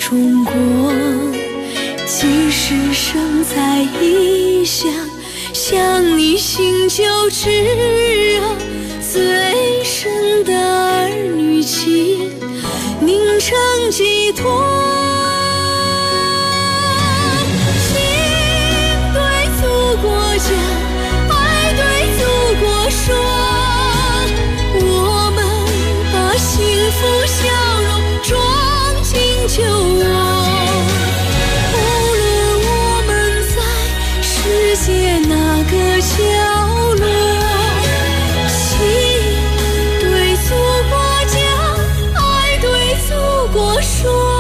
Speaker 7: 中国，即使生在异乡，想你心就炙热，最深的儿女情凝成寄托。心对祖国讲，爱对祖国说，我们把幸福笑容装进酒窝。无论我们在世界哪个角落，心对祖国讲，爱对祖国说。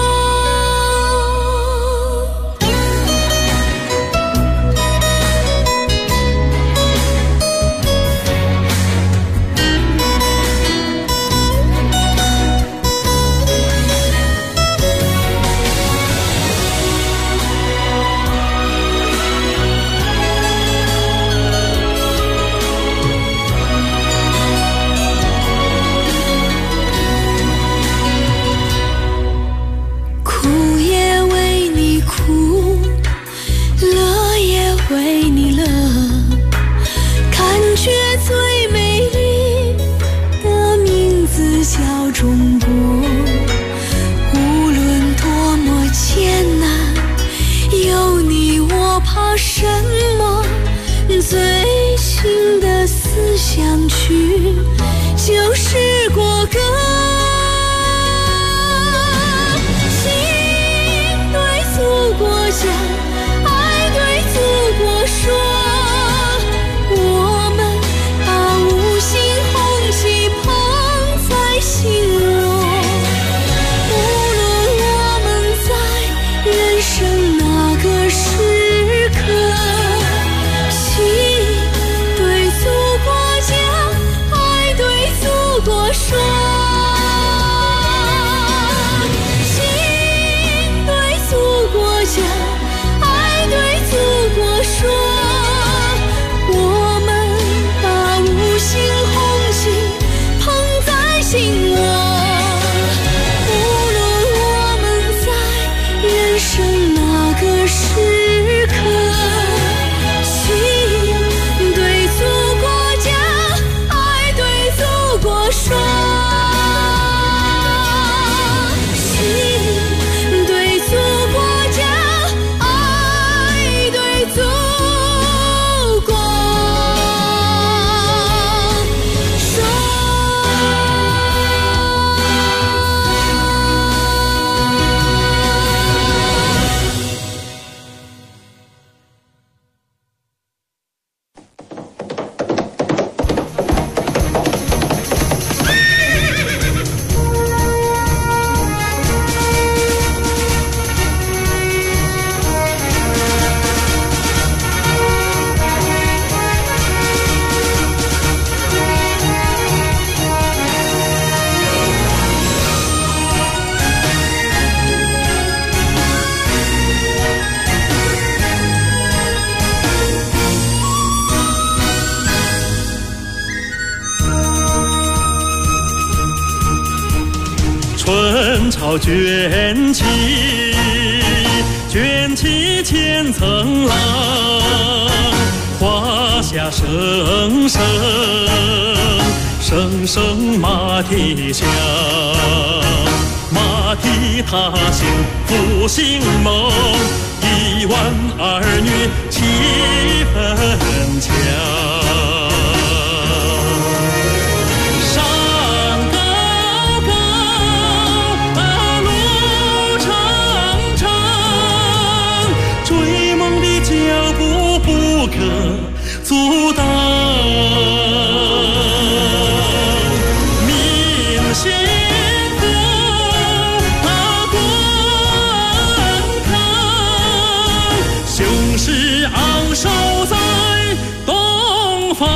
Speaker 7: 最新的思想曲就是国歌。心对祖国讲，爱对祖国说，我们把五星红旗捧在心窝。无论我们在人生哪个时刻，说，心对祖国讲，爱对祖国说，我们把五星红旗捧在心窝。无论我们在人生哪个时刻，心对祖国讲，爱对祖国说。
Speaker 13: 春潮卷起，卷起千层浪，华夏声声，声声马蹄响，马蹄踏行复兴梦，1万儿女气氛强。阻挡，明先锋观看，雄狮昂首在东方。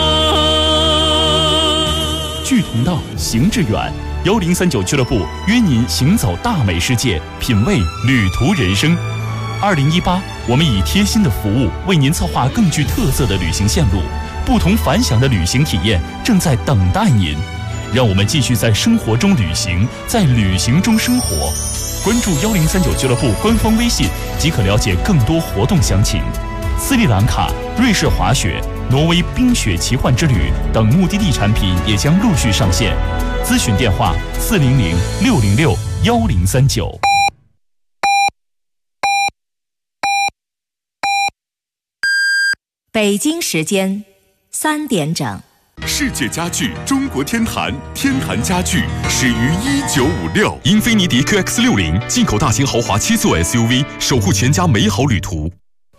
Speaker 3: 距同道，行致远。1039俱乐部约您行走大美世界，品味旅途人生。2018，我们以贴心的服务为您策划更具特色的旅行线路，不同凡响的旅行体验正在等待您。让我们继续在生活中旅行，在旅行中生活。 关注1039俱乐部官方微信即可了解更多活动详情。斯里兰卡、瑞士滑雪、挪威冰雪奇幻之旅等目的地产品也将陆续上线。咨询电话400-606-1039。
Speaker 1: 北京时间3点整。
Speaker 4: 世界家具中国天坛，天坛家具始于1956。英菲尼迪 QX60 进口大型豪华7座 SUV， 守护全家美好旅途。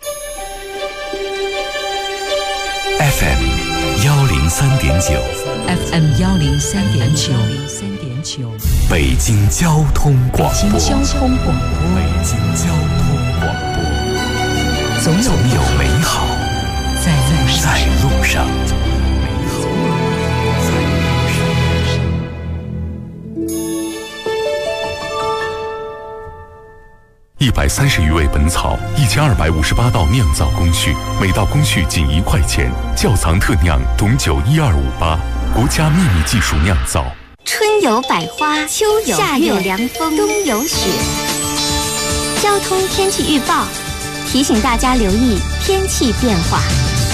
Speaker 11: FM 103.9
Speaker 1: FM 103.9
Speaker 11: 北京交通广播。
Speaker 1: 北京交通广播。
Speaker 11: 北京交通广播。总有美好在路上。130余味本草，1258道酿造工序，每道工序仅1块钱。窖藏特酿董酒12588，国家秘密技术酿造。
Speaker 6: 春有百花，秋有夏有凉风，冬有雪。交通天气预报提醒大家留意天气变化。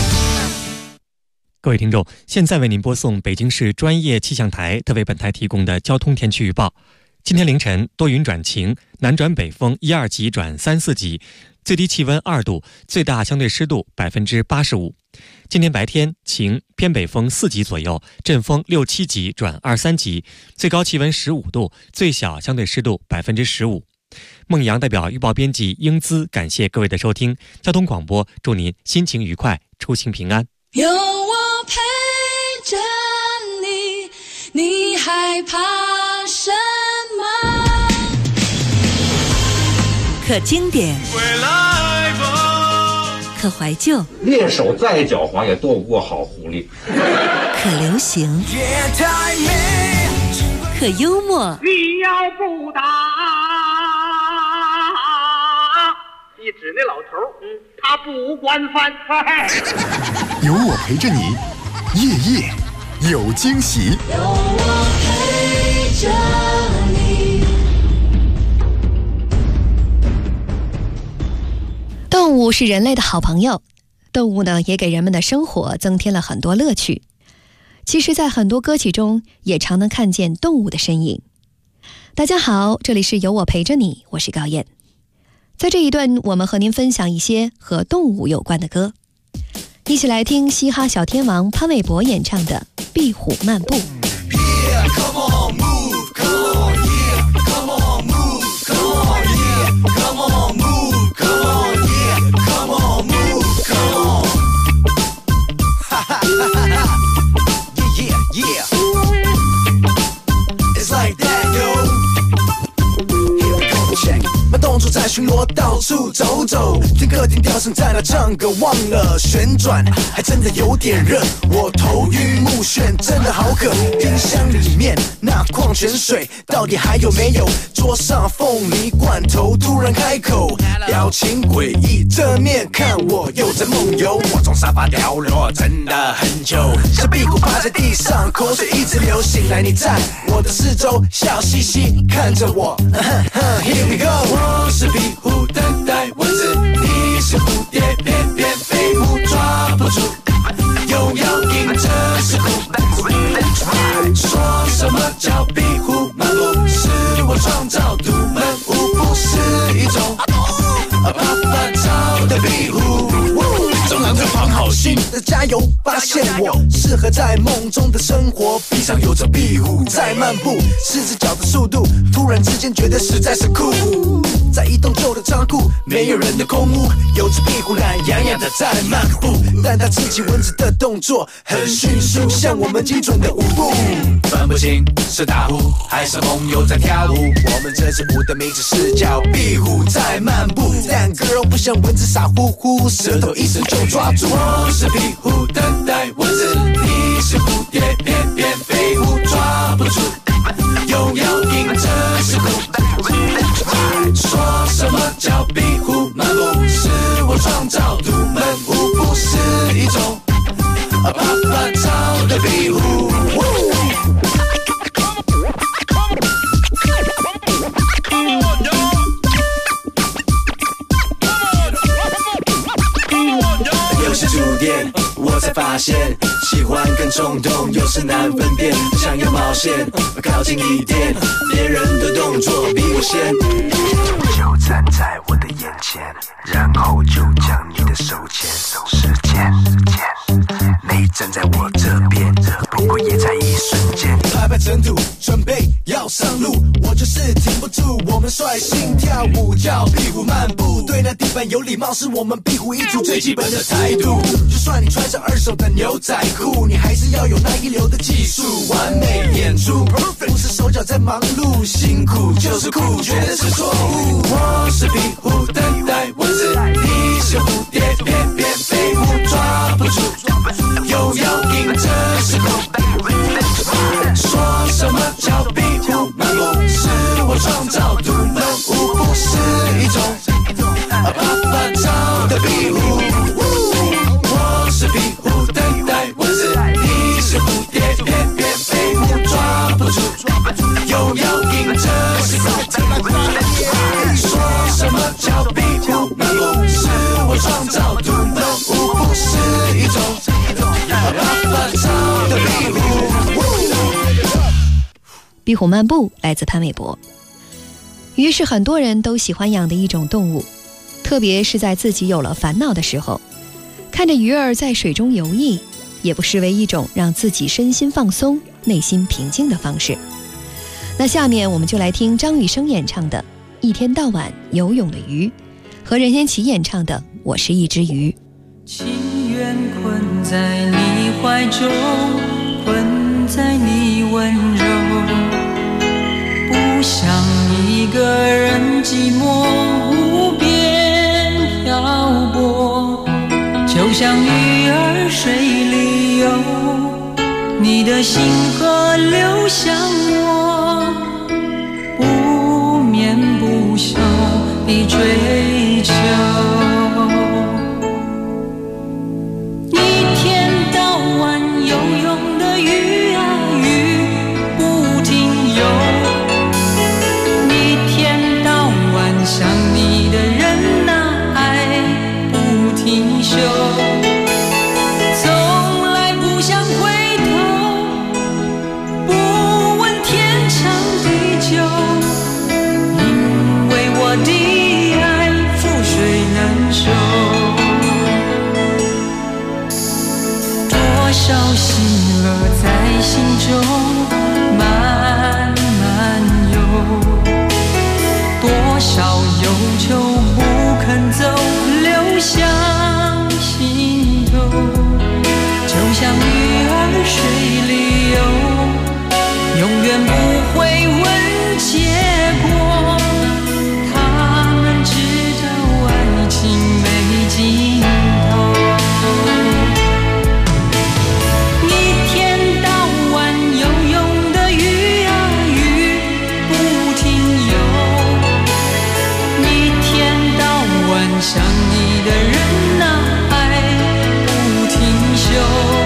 Speaker 14: 各位听众，现在为您播送北京市专业气象台特为本台提供的交通天气预报。今天凌晨多云转晴，南转北风1、2级转3、4级，最低气温2度，最大相对湿度85%。今天白天晴，偏北风4级左右，阵风6、7级转2、3级，最高气温15度，最小相对湿度15%。孟阳代表预报编辑英姿感谢各位的收听，交通广播祝您心情愉快，出行平安。
Speaker 7: 有我陪着你，你害怕什么？
Speaker 1: 可经典，可怀旧，
Speaker 9: 猎手再狡猾也斗不过好狐狸。
Speaker 1: 可流行，可幽默。
Speaker 15: 你要不打，你指那老头，他不管饭。
Speaker 11: 有我陪着你，夜夜有惊喜。
Speaker 8: 有我陪着你。
Speaker 12: 动物是人类的好朋友，动物呢也给人们的生活增添了很多乐趣。其实在很多歌曲中也常能看见动物的身影。大家好，这里是有我陪着你，我是高燕。在这一段我们和您分享一些和动物有关的歌，一起来听嘻哈小天王潘玮柏演唱的《壁虎漫步》。
Speaker 23: 动作在巡逻，到处走走，听客厅调声在那唱歌，忘了旋转，还真的有点热。我头晕目眩，真的好渴。冰箱里面那矿泉水到底还有没有？桌上凤梨罐头突然开口，表情诡异，正面看我又在梦游。我从沙发掉落，真的很久，小屁股趴在地上，口水一直流。醒来你在我的四周，笑嘻嘻看着我。Here we go。我是壁虎，等待蚊子；你是蝴蝶，偏偏飞舞抓不住，又要硬着是苦。说什么叫壁虎漫步？是我创造独门舞，不是一种啪啪照的壁虎。中郎这放好心的加油，发现我适合在梦中的生活。壁上有着壁虎在漫步，4只脚的速度，突然之间觉得实在是酷。在一栋旧的仓库，没有人的空屋，有只壁虎懒洋洋的在漫步，但它刺激蚊子的动作很迅速，像我们精准的舞步。分不清是打呼还是朋友在跳舞，我们这支舞的名字是叫壁虎在漫步。但 girl 不像蚊子傻乎乎，舌头一伸就抓住。我是壁虎，等待蚊子；你是蝴蝶，偏偏飞舞抓不住，又要硬着是苦。说什么叫壁虎漫步？是我创造独门舞，不是一种啪啪照的壁虎。 才发现，喜欢跟冲动有时难分辨。想要冒险，靠近一点，别人的动作比我先。就站在我的眼前，然后就将你的手牵。时间，你站在我这边，不过也在一瞬间。拍拍尘土，准备要上路，我就是停不住。我们率性跳舞，叫壁虎漫步，对那地板有礼貌，是我们壁虎一族最基本的态度。就算你穿上2手的牛仔裤，你还是要有那一流的技术。完美演出，不是手脚在忙碌，辛苦就是酷，绝对是错误。我是壁虎，等待蚊子，你是蝴蝶，偏偏飞舞抓不住，又要迎着时空。说什么叫壁虎漫步？是我创造独门舞步，是一种啪啪照的壁虎。我是壁虎，等待蚊子，你是蝴蝶，偏偏飞舞抓不住，又要迎着时空。说什么叫壁虎漫步？是我创造独门舞步，是一种啪啪照的壁虎。
Speaker 12: 壁虎漫步来自潘玮柏。鱼是很多人都喜欢养的一种动物，特别是在自己有了烦恼的时候，看着鱼儿在水中游弋，也不失为一种让自己身心放松、内心平静的方式。那下面我们就来听张雨生演唱的《一天到晚游泳的鱼》，和任贤齐演唱的《我是一只鱼》。
Speaker 5: 情愿困在你怀中，困在你温柔，不想一个人寂寞无边漂泊，就像鱼儿水里游，你的心河流向我，不眠不休地追求。一天到晚游泳的鱼啊鱼，不停游，一天到晚想你的人啊爱不停休，从来不想回头，不问天长地久，因为我的爱覆水难收。多少喜乐在心中慢慢游，多少忧愁不肯走，流向心头，就像鱼儿水里游，永远不会问结果，他们知道爱情没尽头。一天到晚游泳的鱼啊鱼，不停游，一天到晚想你的人啊爱不停休，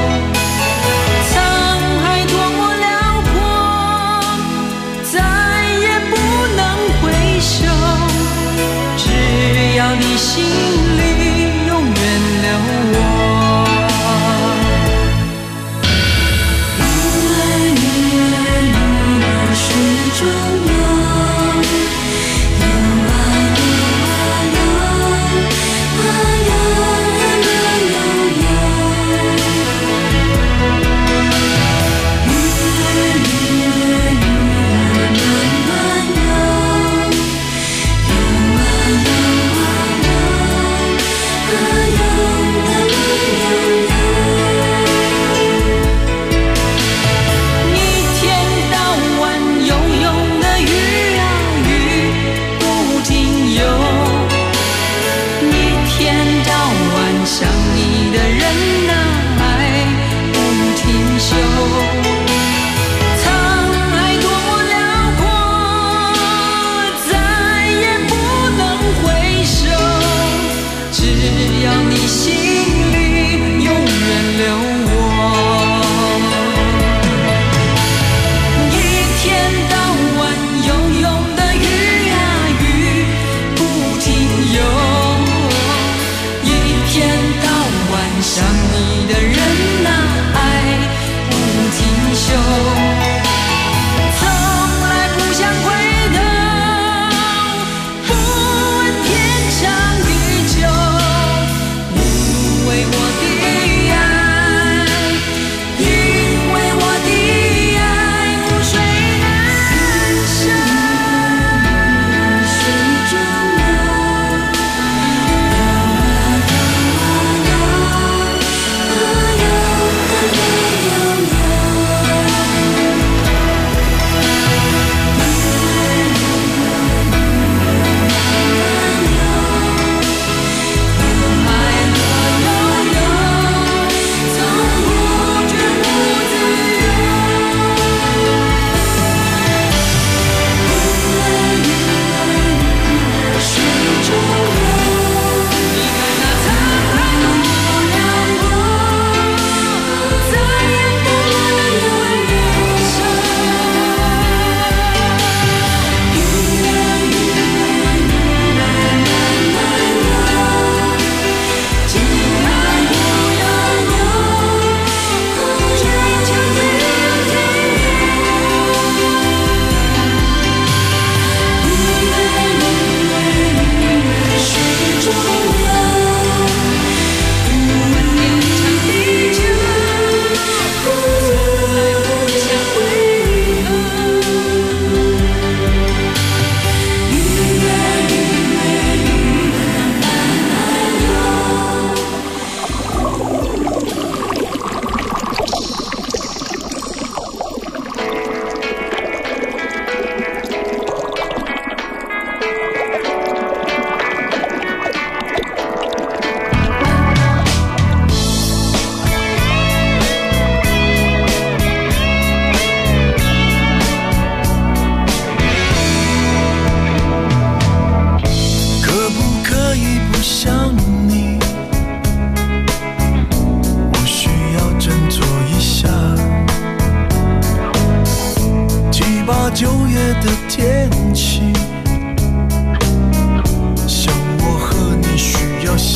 Speaker 5: 沧海多么辽阔，再也不能回首，只要你心里永远留我。水中游，游啊游啊游，啊游啊游游游。鱼儿鱼儿慢慢游，游啊游啊游。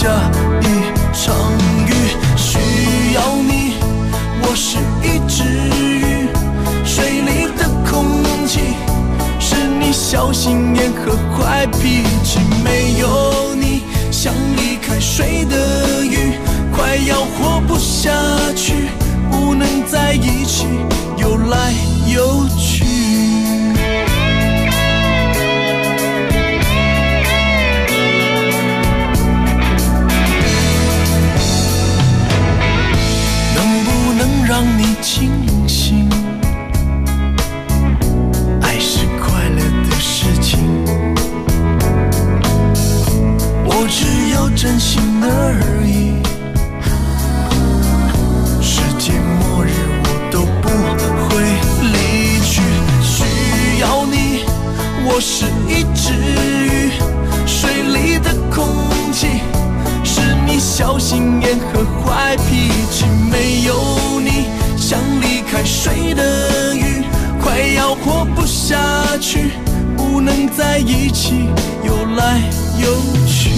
Speaker 23: 下一场雨，需要你，我是一只鱼，水里的空气是你小心眼和坏脾气，没有你像离开水的鱼，快要活不下去，不能在一起游来游去。能不能让你清醒？爱是快乐的事情，我只要真心而已。世界末日我都不会离去，需要你，我是一只鱼，水里的空气是你小心眼和坏脾气，没有你像离开水的鱼，快要活不下去，不能在一起游来游去。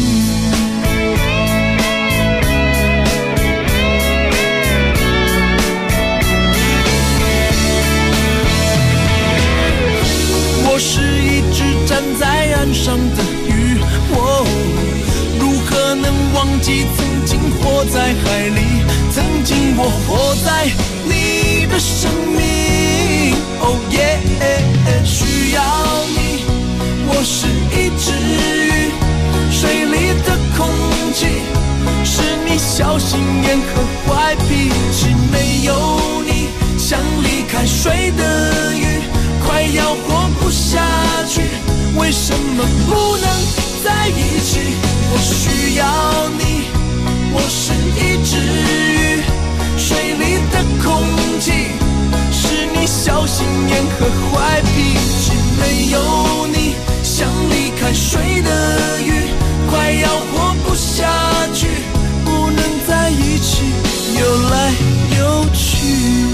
Speaker 23: 我是一只站在岸上的鱼，如何能忘记曾经活在海里，曾经我活在你的生命。Oh yeah， 需要你，我是一只鱼，水里的空气是你小心眼和坏脾气，没有你像离开水的鱼，快要活不下去，为什么不能在一起？我需要你，我是一只鱼，水里的空气是你小心眼和坏脾气，没有你像离开水的鱼，快要活不下去，不能在一起游来游去。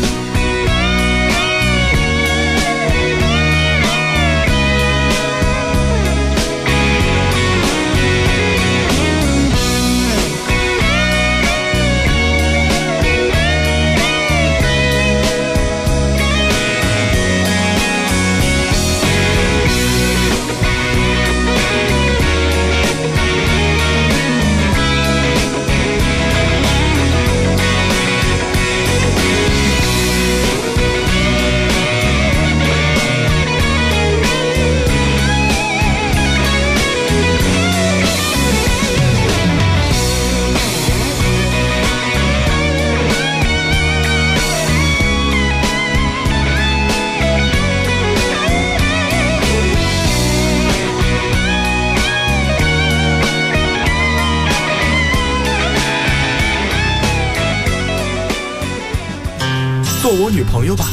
Speaker 10: 做我女朋友吧。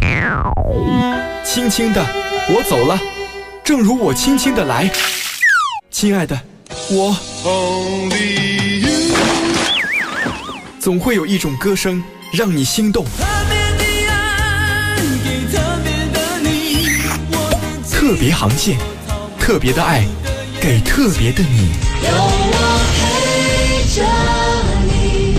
Speaker 10: 轻轻的，我走了，正如我轻轻的来。亲爱的，我总会有一种歌声让你心动。特别航线，特别的爱，给特别的你。
Speaker 8: 有我陪着你。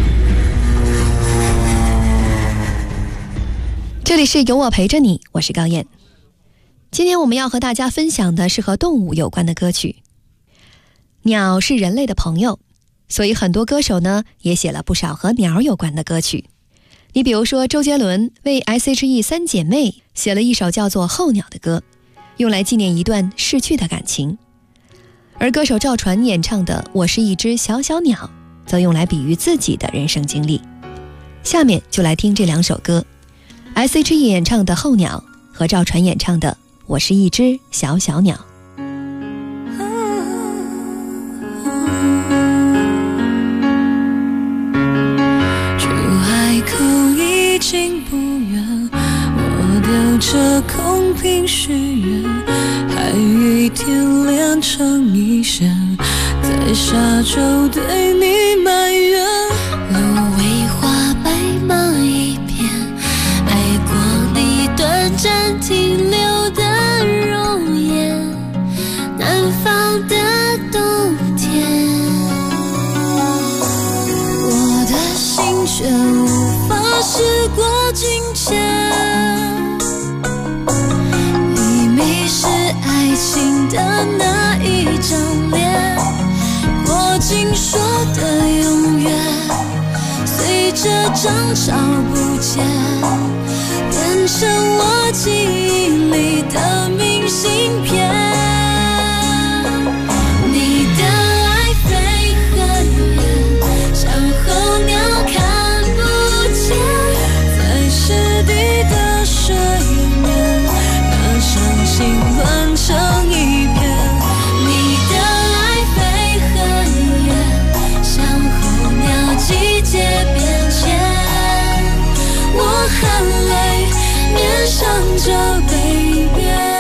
Speaker 12: 这里是有我陪着你，我是高燕。今天我们要和大家分享的是和动物有关的歌曲。鸟是人类的朋友，所以很多歌手呢也写了不少和鸟有关的歌曲。你比如说周杰伦为 S.H.E 三姐妹写了一首叫做《候鸟》的歌，用来纪念一段逝去的感情。而歌手赵传演唱的《我是一只小小鸟》则用来比喻自己的人生经历。下面就来听这两首歌， S.H.E 演唱的《候鸟》和赵传演唱的《我是一只小小鸟》。
Speaker 7: 出海口已经不远，我丢着空瓶许愿，海与天连成一线，在沙洲对你埋怨。
Speaker 8: 芦苇花白马一片，爱过你短暂停留的容颜，南方的冬天。
Speaker 7: 这张照不见，变成我记忆里的明信片。你的爱飞很远，像候鸟看不见，在湿地的水面，那伤心乱成一片。你的爱飞很远，像候鸟季节变迁，我含泪面上着悲别。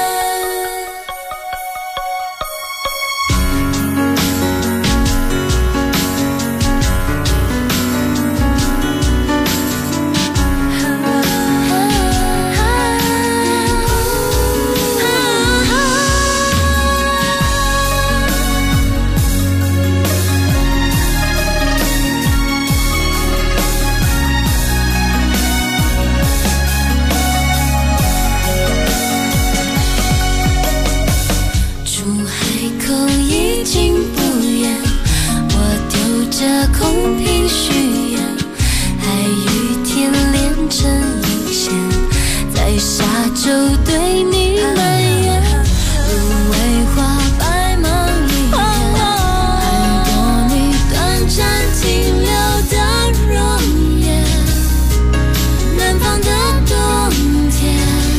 Speaker 7: 空瓶许愿，爱与甜连成一线，在沙洲对你埋怨，芦苇花白茫一片，还多你短暂停留的容颜，南方的冬天，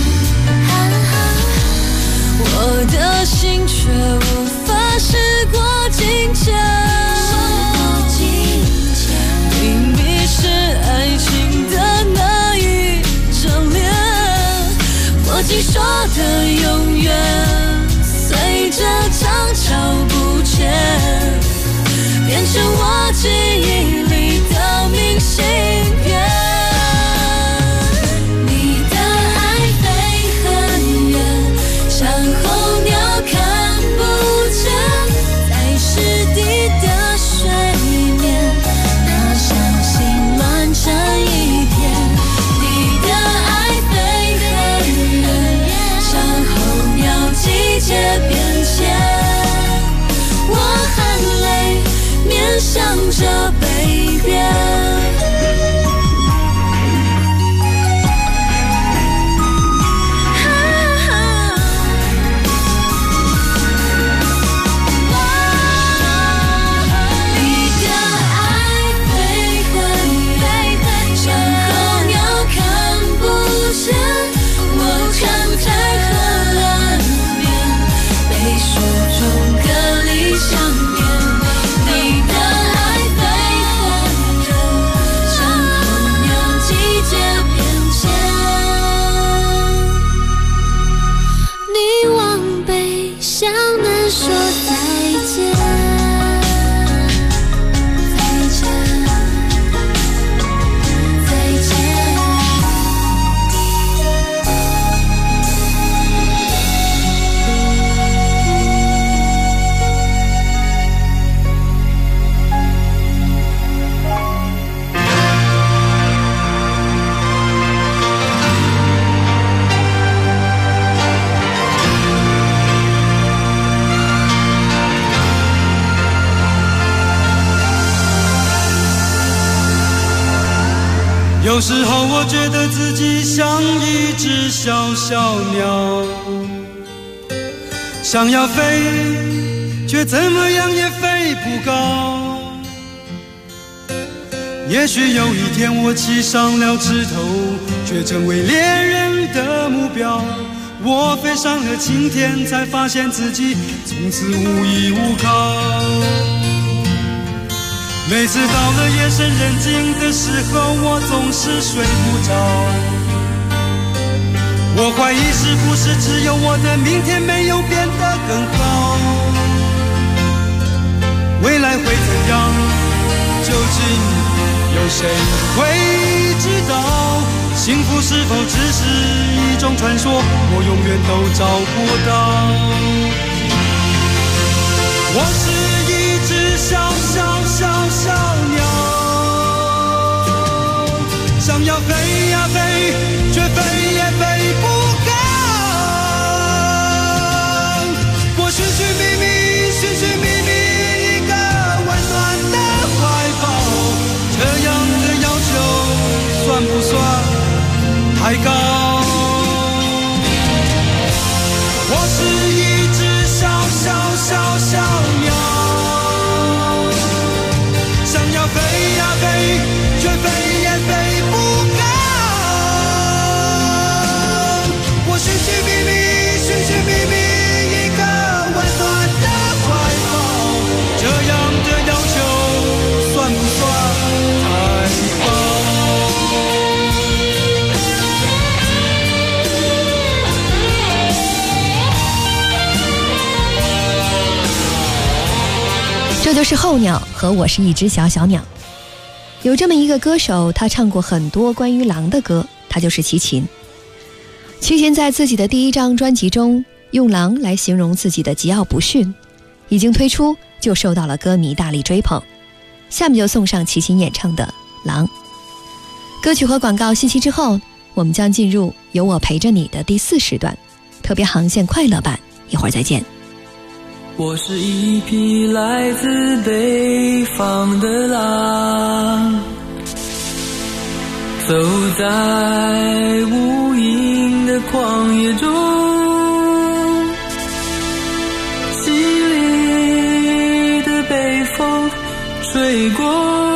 Speaker 7: 我的心却无法时过境迁。你说的永远，随着涨潮不减，变成我记忆里的明信片。你的爱飞很远，像候鸟看不见，在湿地的水面，那伤心乱成一片。你的爱飞很远，季节变迁，我含泪面向着北边。
Speaker 16: 有时候我觉得自己像一只小小鸟，想要飞，却怎么样也飞不高。也许有一天我骑上了枝头，却成为猎人的目标。我飞上了青天，才发现自己从此无依无靠。每次到了夜深人静的时候，我总是睡不着。我怀疑是不是只有我的明天没有变得更好？未来会怎样？究竟有谁会知道？幸福是否只是一种传说？我永远都找不到。我是一只小小小小鸟，想要飞呀飞，却飞也飞不高。我寻寻觅觅，寻寻觅觅一个温暖的怀抱，这样的要求
Speaker 12: 这就是候鸟和我是一只小小鸟。有这么一个歌手，他唱过很多关于狼的歌，他就是齐秦。齐秦在自己的第一张专辑中用狼来形容自己的桀骜不驯，已经推出就受到了歌迷大力追捧。下面就送上齐秦演唱的《狼》。歌曲和广告信息之后，我们将进入有我陪着你的第4时段，特别航线快乐版，一会儿再见。
Speaker 5: 我是一匹来自北方的狼，走在无垠的旷野中，凄厉的北风吹过，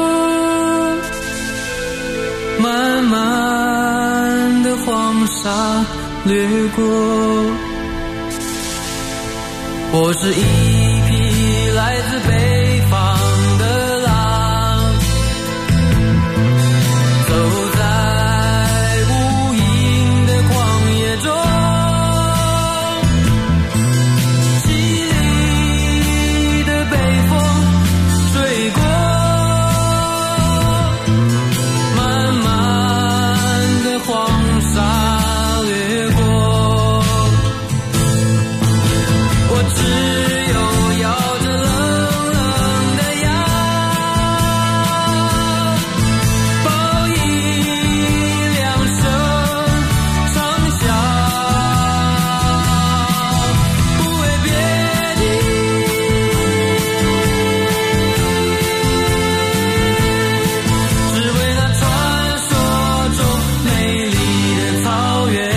Speaker 5: 漫漫的黄沙掠过。我是一匹来自北方的狼，走在无垠的旷野中，凄厉的北风吹过，漫漫的黄沙掠过。只有咬着冷冷的牙，报以2声长啸，不为别的，只为那传说中美丽的草原。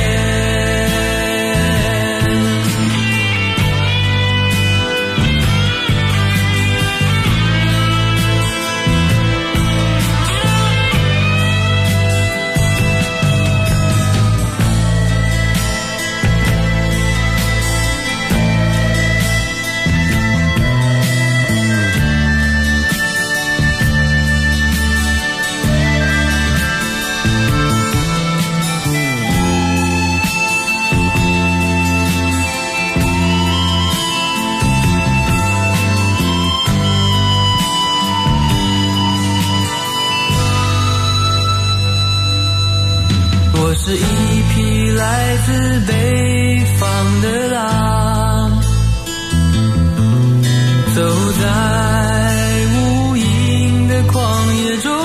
Speaker 5: 我是一匹来自北方的狼，走在无垠的旷野中，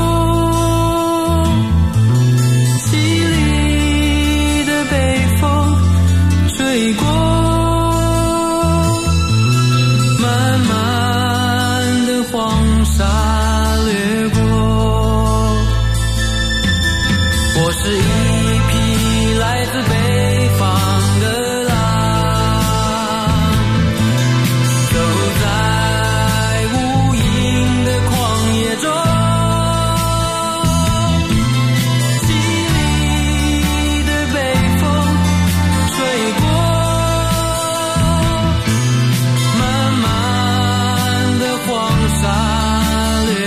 Speaker 5: 凄厉的北风吹过，漫漫的黄沙掠过。我是一匹来自北方的狼，走在无垠的旷野中，凄厉的北风吹过，漫漫的黄沙掠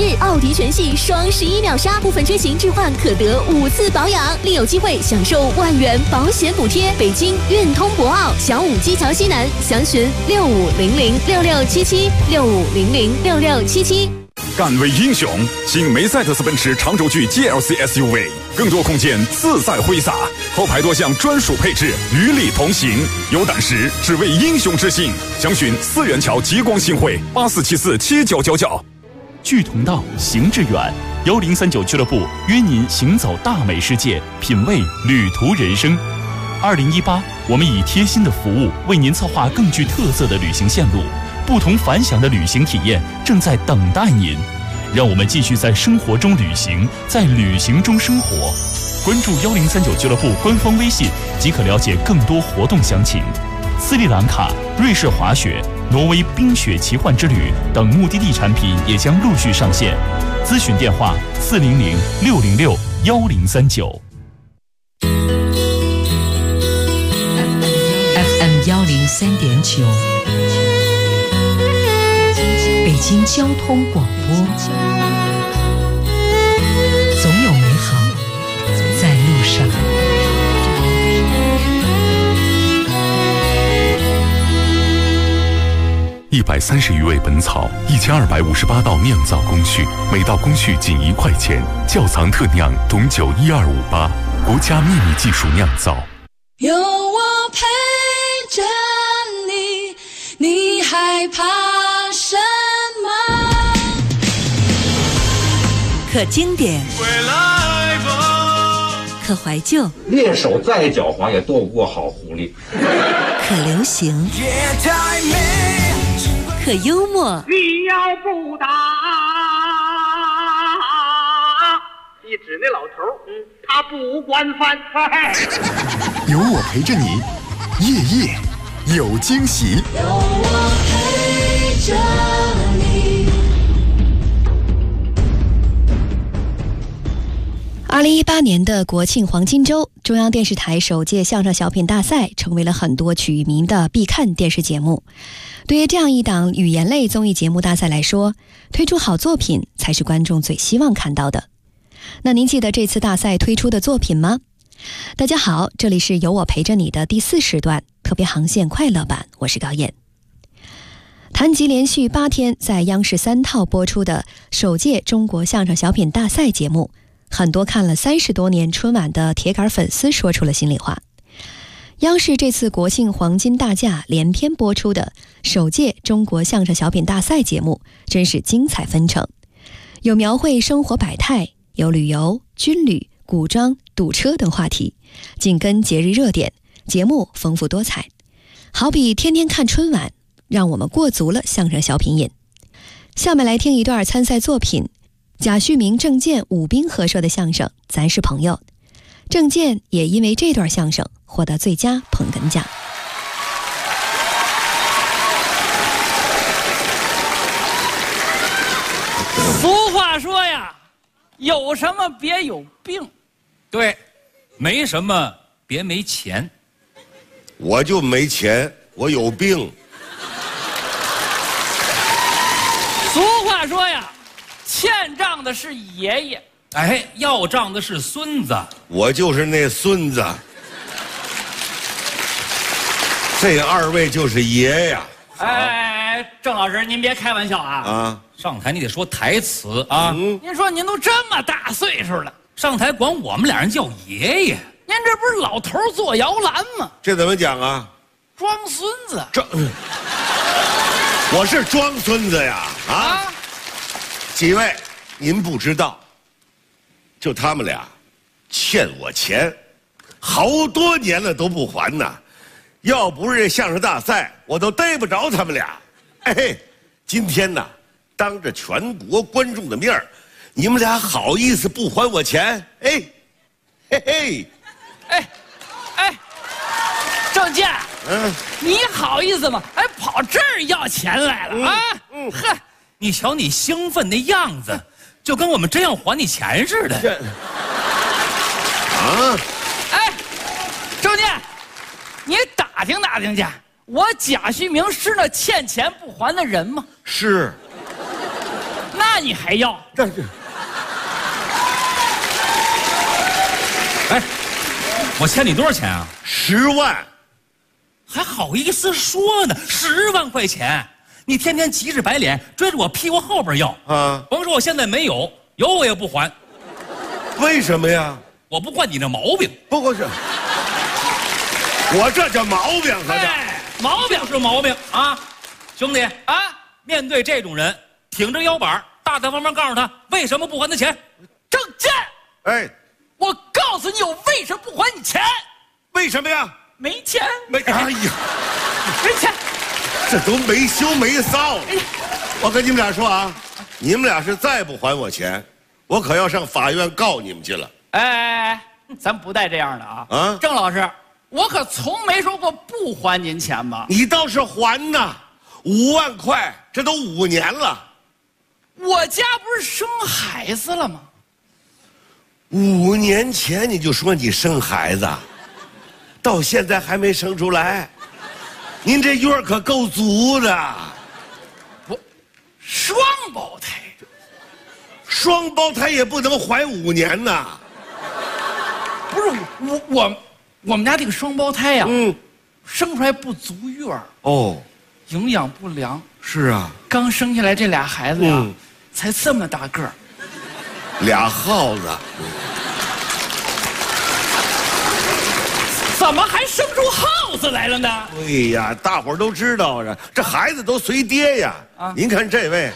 Speaker 19: 日，奥迪全系双11秒杀，部分车型置换可得5次保养，另有机会享受1万元保险补贴。北京运通博奥小武基桥西南，详询6500667765006677。
Speaker 20: 敢为英雄，新梅赛德斯奔驰长轴距 GLC SUV， 更多空间自在挥洒，后排多项专属配置与你同行。有胆识，只为英雄之心。详询4元桥极光新会84747999。
Speaker 3: 聚同道，行致远，1039俱乐部约您行走大美世界，品味旅途人生。2018，我们以贴心的服务为您策划更具特色的旅行线路。不同凡响的旅行体验正在等待您，让我们继续在生活中旅行，在旅行中生活。关注1039俱乐部官方微信即可了解更多活动详情。斯里兰卡、瑞士滑雪、挪威冰雪奇幻之旅等目的地产品也将陆续上线。咨询电话400-606-1039。
Speaker 1: FM 103.9。北京交通广播，总有美好在路上。
Speaker 4: 130余味本草，1258道酿造工序，每道工序仅1块钱。窖藏特酿董酒12588，国家秘密技术酿造。
Speaker 7: 有我陪着你，你害怕什么？
Speaker 1: 可经典，可怀旧，
Speaker 9: 猎手再狡猾也斗不过好狐狸。
Speaker 1: 可流行，可幽默。
Speaker 15: 你要不打，一指那老头，他不惯犯。
Speaker 22: 有我陪着你，夜夜有惊喜。
Speaker 7: 有我陪着你。
Speaker 12: 2018年的国庆黄金周，中央电视台首届相声小品大赛成为了很多曲艺迷的必看电视节目。对于这样一档语言类综艺节目大赛来说，推出好作品才是观众最希望看到的。那您记得这次大赛推出的作品吗？大家好，这里是有我陪着你的第4时段特别航线快乐版，我是高燕。谈及连续8天在央视3套播出的首届中国相声小品大赛节目，很多看了30多年春晚的铁杆粉丝说出了心里话。央视这次国庆黄金大假连篇播出的首届中国相声小品大赛节目真是精彩纷呈，有描绘生活百态，有旅游、军旅、古装、堵车等话题，紧跟节日热点，节目丰富多彩。好比天天看春晚，让我们过足了相声小品瘾。下面来听一段参赛作品，贾旭明、郑健、武斌合说的相声《咱是朋友》。郑健也因为这段相声获得最佳捧哏奖。
Speaker 24: 俗话说呀，有什么别有病。
Speaker 25: 对，没什么别没钱。
Speaker 26: 我就没钱，我有病。
Speaker 24: 俗话说呀，欠账的是爷爷，
Speaker 25: 哎，要账的是孙子。
Speaker 26: 我就是那孙子。这2位就是爷呀。
Speaker 24: 哎，郑老师，您别开玩笑啊！
Speaker 26: 啊，
Speaker 25: 上台你得说台词啊！
Speaker 24: 您说您都这么大岁数了，
Speaker 25: 上台管我们俩人叫爷爷，
Speaker 24: 您这不是老头坐摇篮吗？
Speaker 26: 这怎么讲啊？
Speaker 24: 装孙子。
Speaker 26: 我是装孙子呀！啊，几位，您不知道，就他们俩欠我钱，好多年了都不还呢。要不是这相声大赛，我都逮不着他们俩。哎，今天呢，当着全国观众的面儿，你们俩好意思不还我钱？哎，嘿嘿，
Speaker 24: 哎，郑健，你好意思吗？哎，跑这儿要钱来了啊？
Speaker 25: 呵，你瞧你兴奋的样子，就跟我们真要还你钱似的。
Speaker 26: 啊！
Speaker 24: 哎，郑健，你打听打听去，我贾旭明是那欠钱不还的人吗？
Speaker 26: 是。
Speaker 24: 那那你还要？
Speaker 26: 这是。
Speaker 25: 哎，我欠你多少钱啊
Speaker 26: ？10万。
Speaker 25: 还好意思说呢？10万块钱，你天天急着白脸追着我屁股后边要啊！甭说我现在没有，有我也不还。
Speaker 26: 为什么呀？
Speaker 25: 我不惯你那毛病。
Speaker 26: 不过是，我这叫毛病，合着。
Speaker 25: 毛病是毛病啊，兄弟啊！面对这种人，挺着腰板，大大方方告诉他为什么不还他钱。
Speaker 24: 郑健，
Speaker 26: 哎，
Speaker 24: 我告诉你，我为什么不还你钱？
Speaker 26: 为什么呀？
Speaker 24: 没钱。
Speaker 26: 没，哎呀，
Speaker 24: 没钱，
Speaker 26: 这都没羞没臊了。我跟你们俩说啊，你们俩是再不还我钱，我可要上法院告你们去了。
Speaker 24: 哎，咱不带这样的啊！啊，郑老师，我可从没说过不还您钱吧？
Speaker 26: 你倒是还呐，5万块，这都5年了。
Speaker 24: 我家不是生孩子了吗
Speaker 26: ？5年前你就说你生孩子，到现在还没生出来，您这月可够足的。
Speaker 24: 我双胞胎，
Speaker 26: 双胞胎也不能怀5年呐。
Speaker 24: 不是我们家这个双胞胎呀，生出来不足月哦，营养不良。
Speaker 26: 是啊，
Speaker 24: 刚生下来这俩孩子呀，才这么大个儿，
Speaker 26: 俩耗子。
Speaker 24: 怎么还生出耗子来了呢？
Speaker 26: 对呀，大伙儿都知道啊，这孩子都随爹呀。啊，您看这位，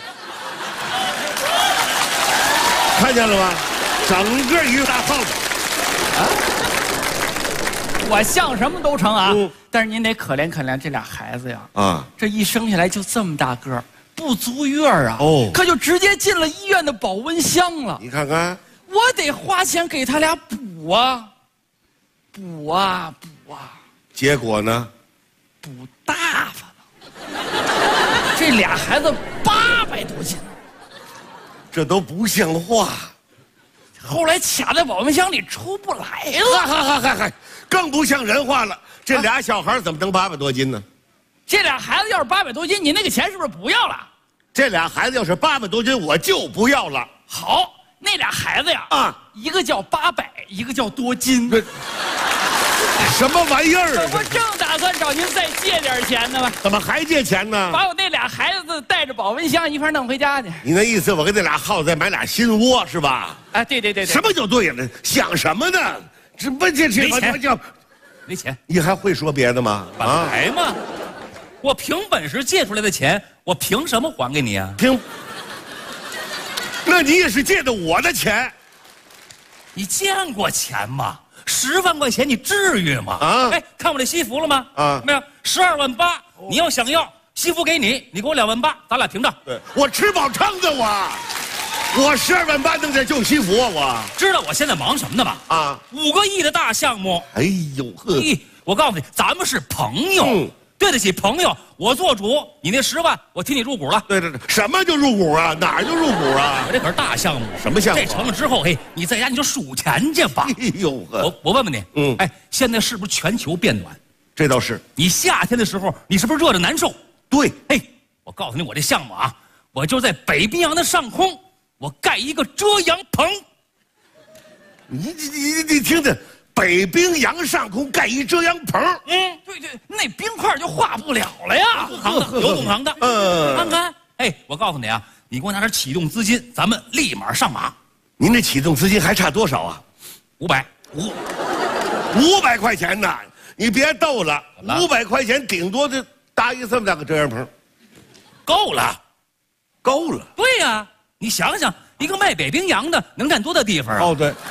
Speaker 26: 看见了吗？整个一个大耗子。
Speaker 24: 啊，我像什么都成啊，但是您得可怜可怜这俩孩子呀。啊，这一生下来就这么大个儿，不足月啊。哦，可就直接进了医院的保温箱了。
Speaker 26: 你看看，
Speaker 24: 我得花钱给他俩补啊。补啊补啊，
Speaker 26: 结果呢？
Speaker 24: 补大发了。这俩孩子800多斤，
Speaker 26: 这都不像话。
Speaker 24: 后来卡在保温箱里出不来了。
Speaker 26: 嗨，更不像人话了。这俩小孩怎么能800多斤呢？
Speaker 24: 这俩孩子要是800多斤，你那个钱是不是不要了？
Speaker 26: 这俩孩子要是800多斤，我就不要了。
Speaker 24: 好，那俩孩子呀，啊，一个叫800，一个叫多金。
Speaker 26: 什么玩意儿？
Speaker 24: 这不正打算找您再借点钱呢吗？
Speaker 26: 怎么还借钱呢？
Speaker 24: 把我那俩孩子带着保温箱一块弄回家去。
Speaker 26: 你那意思，我给那俩耗子再买俩新窝是吧？
Speaker 24: 哎，对。
Speaker 26: 什么就对了？想什么呢？这
Speaker 25: 没钱，没钱。
Speaker 26: 你还会说别的吗？
Speaker 25: 本来嘛，我凭本事借出来的钱，我凭什么还给你啊？
Speaker 26: 那你也是借的我的钱。
Speaker 25: 你见过钱吗？10万块钱，你至于吗？啊！哎，看我这西服了吗？啊，没有，12万8。你要想要西服给你，你给我2万8，咱俩平账。
Speaker 26: 对，我吃饱撑的我12万8弄点旧西服啊！我
Speaker 25: 知道我现在忙什么呢吧？啊，5个亿的大项目。
Speaker 26: 哎呦呵！
Speaker 25: 我告诉你，咱们是朋友，对得起朋友。我做主，你那10万我替你入股了。
Speaker 26: 对，什么就入股啊？哪儿就入股啊？
Speaker 25: 我这可是大项目。
Speaker 26: 什么项目？
Speaker 25: 这成了之后，嘿，你在家你就数钱去吧。
Speaker 26: 哎呦呵！
Speaker 25: 我问问你，哎，现在是不是全球变暖？
Speaker 26: 这倒是。
Speaker 25: 你夏天的时候，你是不是热得难受？
Speaker 26: 对。
Speaker 25: 哎，我告诉你，我这项目啊，我就在北冰洋的上空，我盖一个遮阳棚。
Speaker 26: 你听听。北冰洋上空盖一遮阳棚，
Speaker 24: 对，那冰块就化不了了呀。
Speaker 25: 有懂行的，看看。哎，我告诉你啊，你给我拿点启动资金，咱们立马上马。
Speaker 26: 您这启动资金还差多少啊？500块钱呢？你别逗了，500块钱顶多就搭一这么大个遮阳棚，
Speaker 25: 够了。对呀，你想想，一个卖北冰洋的能占多大地方啊？
Speaker 26: 哦，对。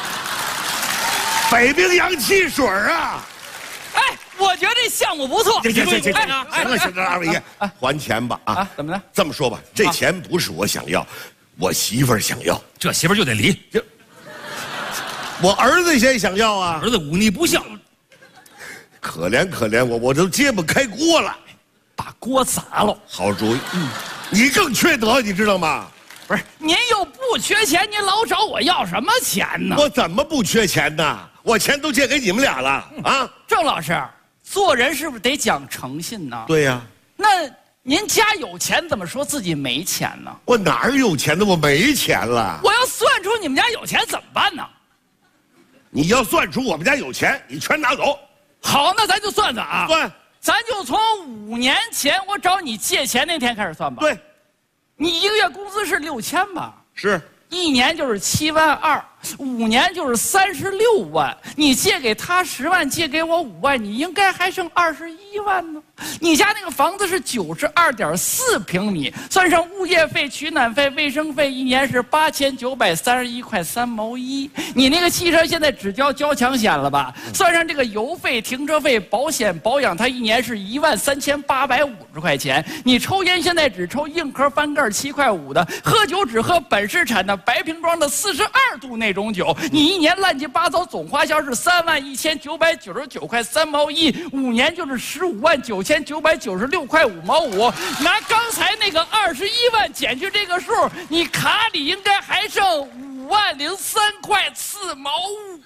Speaker 26: 北冰洋汽水啊！
Speaker 24: 哎，我觉得这项目不错。
Speaker 26: 行了，二位爷，还钱吧啊！
Speaker 24: 怎么了？
Speaker 26: 这么说吧，这钱不是我想要，我媳妇儿想要，
Speaker 25: 这媳妇儿就得离。
Speaker 26: 我儿子先想要啊，
Speaker 25: 儿子忤逆不孝，
Speaker 26: 可怜我都揭不开锅了，
Speaker 24: 把锅砸了。
Speaker 26: 好主意，你更缺德，你知道吗？
Speaker 24: 不是，您又不缺钱，您老找我要什么钱呢？
Speaker 26: 我怎么不缺钱呢？我钱都借给你们俩了啊！
Speaker 24: 郑老师，做人是不是得讲诚信呢？
Speaker 26: 对呀。
Speaker 24: 那您家有钱，怎么说自己没钱呢？
Speaker 26: 我哪儿有钱呢？我没钱了。
Speaker 24: 我要算出你们家有钱怎么办呢？
Speaker 26: 你要算出我们家有钱，你全拿走。
Speaker 24: 好，那咱就算算啊。
Speaker 26: 算。
Speaker 24: 咱就从5年前我找你借钱那天开始算吧。
Speaker 26: 对。
Speaker 24: 你一个月工资是6000吧？
Speaker 26: 是。
Speaker 24: 1年就是7万2，5年就是36万。你借给他10万，借给我5万，你应该还剩21万呢。你家那个房子是92.4平米，算上物业费、取暖费、卫生费，一年是8931块3毛1。你那个汽车现在只交交强险了吧？算上这个油费、停车费、保险、保养，它一年是13850块钱。你抽烟现在只抽硬壳翻盖7块5的，喝酒只喝本市产的白瓶装的42度那种酒，你一年乱七八糟总花销是31999块3毛1，5年就是159996块5毛5。拿刚才那个21万减去这个数，你卡里应该还剩503块4毛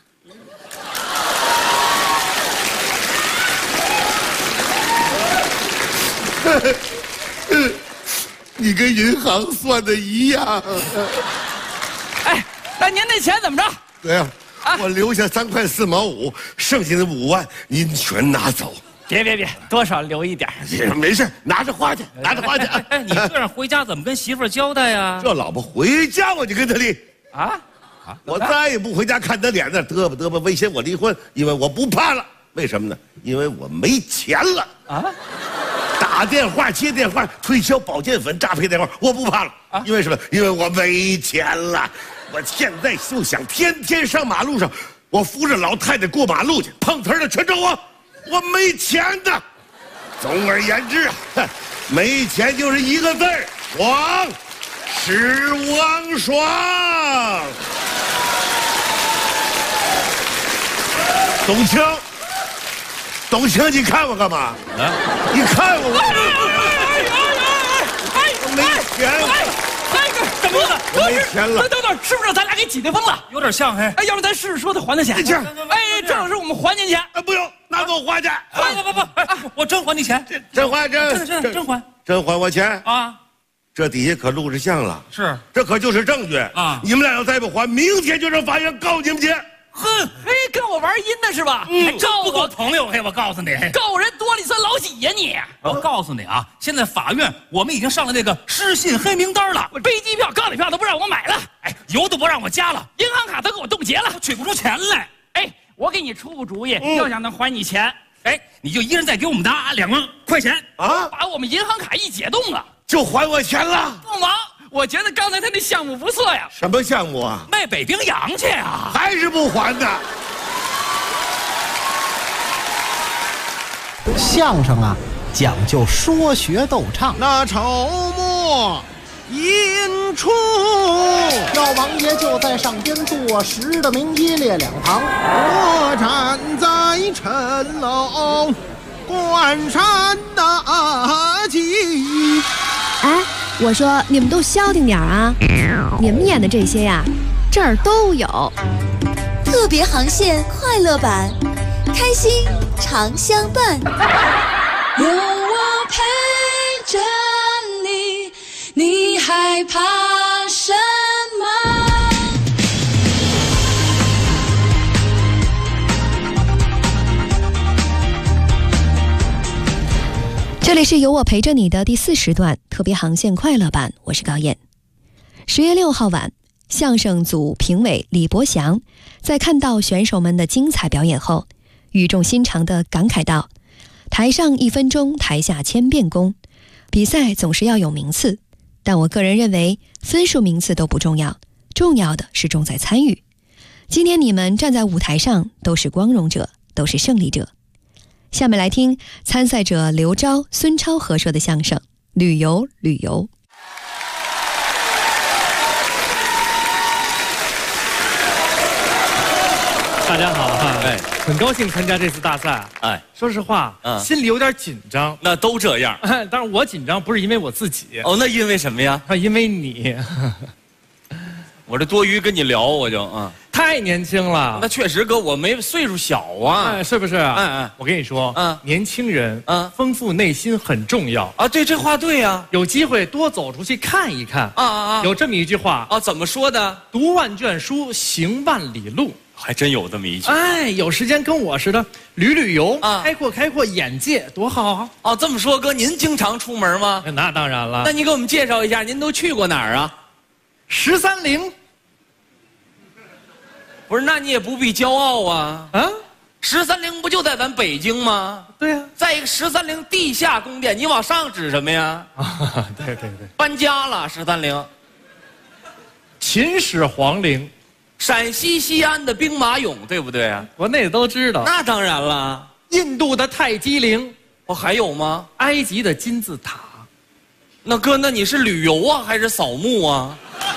Speaker 26: 5。你跟银行算的一样。
Speaker 24: 哎，那您那钱怎么着？
Speaker 26: 对呀，我留下3块4毛5，剩下的5万您全拿走。
Speaker 24: 别，多少留一点。
Speaker 26: 没事，拿着花去，拿着花去。
Speaker 25: 哎，你这样回家怎么跟媳妇儿交代呀？
Speaker 26: 这老婆回家我就跟他离。
Speaker 24: 啊？
Speaker 26: 我再也不回家看他脸了，嘚吧威胁我离婚，因为我不怕了。为什么呢？因为我没钱了。啊？打电话、接电话、推销保健粉、诈骗电话，我不怕了。啊？因为什么？因为我没钱了。我现在就想天天上马路上，我扶着老太太过马路去，碰瓷的全找我。我没钱的。总而言之啊，没钱就是一个字儿：爽，失望爽。董卿，你看我干嘛？啊！你看我，没钱。
Speaker 24: 怎么了？
Speaker 26: 我没钱了。
Speaker 24: 等，是不是咱俩给挤兑疯了？
Speaker 25: 有点像嘿。
Speaker 24: 哎，要不咱试试说他还的钱？哎，郑老师，我们还您钱。
Speaker 26: 不用，拿走花去。
Speaker 25: 不，我真还你钱。
Speaker 26: 真还。真还我钱
Speaker 25: 啊！
Speaker 26: 这底下可录着像了。
Speaker 25: 是，
Speaker 26: 这可就是证据啊！你们俩要再不还，明天就让法院告你们去。
Speaker 24: 哼，嘿，跟我玩阴的是吧？
Speaker 25: 告不够朋友嘿，我告诉你，
Speaker 24: 告人多了，你算老几呀你？
Speaker 25: 我告诉你啊，现在法院我们已经上了那个失信黑名单了，
Speaker 24: 飞机票、高铁票都不让我买了，
Speaker 25: 哎，油都不让我加了，
Speaker 24: 银行卡都给我冻结了，
Speaker 25: 我取不出钱来。
Speaker 24: 哎，我给你出个主意，要想能还你钱，
Speaker 25: 哎，你就一人再给我们拿2万块钱
Speaker 24: 啊，把我们银行卡一解冻了，
Speaker 26: 就还我钱了。
Speaker 24: 不忙。我觉得刚才他那项目不错呀。
Speaker 26: 什么项目啊？
Speaker 25: 卖北冰洋去啊！
Speaker 26: 还是不还的。
Speaker 2: 相声啊，讲究说学逗唱。
Speaker 6: 那筹末引出，
Speaker 2: 老王爷就在上边坐实的名一列两旁。
Speaker 6: 我站在城楼观山大景。
Speaker 12: 哎，我说你们都消停点啊！你们演的这些呀，这儿都有。
Speaker 19: 特别航线快乐版，开心常相伴。
Speaker 8: 有我陪着你，你害怕什么？
Speaker 12: 这里是有我陪着你的第4时段特别航线快乐版，我是高燕。10月6号晚，相声组评委李伯祥在看到选手们的精彩表演后，语重心长地感慨道：台上1分钟，台下千遍功。比赛总是要有名次，但我个人认为分数名次都不重要，重要的是重在参与。今天你们站在舞台上都是光荣者，都是胜利者。下面来听参赛者刘钊、孙超合说的相声《旅游旅游》。
Speaker 13: 大家好哈，哎，很高兴参加这次大赛。哎，说实话，心里有点紧张。
Speaker 25: 那都这样，
Speaker 13: 当然我紧张不是因为我自己。
Speaker 25: 哦，那因为什么呀？
Speaker 13: 因为你。
Speaker 25: 我这多余跟你聊，我就
Speaker 13: 台太年轻了。
Speaker 25: 那确实，哥，我没岁数小啊，
Speaker 13: 哎，是不是？我跟你说，年轻人，丰富内心很重要
Speaker 25: 啊。对，这话对呀。
Speaker 13: 有机会多走出去看一看有这么一句话
Speaker 25: 啊，怎么说的？
Speaker 13: 读万卷书，行万里路。
Speaker 25: 还真有这么一句。
Speaker 13: 哎，有时间跟我似的旅游啊，开阔眼界，多好啊！
Speaker 25: 哦，这么说，哥，您经常出门吗？
Speaker 13: 那当然了。
Speaker 25: 那你给我们介绍一下，您都去过哪儿啊
Speaker 13: ？13陵。
Speaker 25: 不是，那你也不必骄傲啊。13陵不就在咱北京吗？
Speaker 13: 对呀。
Speaker 25: 在一个13陵地下宫殿，你往上指什么呀？
Speaker 13: 对，
Speaker 25: 搬家了13陵。
Speaker 13: 秦始皇陵。
Speaker 25: 陕西西安的兵马俑，对不对啊？
Speaker 13: 我那都知道。
Speaker 25: 那当然了。
Speaker 13: 印度的泰姬陵，
Speaker 25: 还有吗？
Speaker 13: 埃及的金字塔。
Speaker 25: 那哥，那你是旅游啊，还是扫墓啊？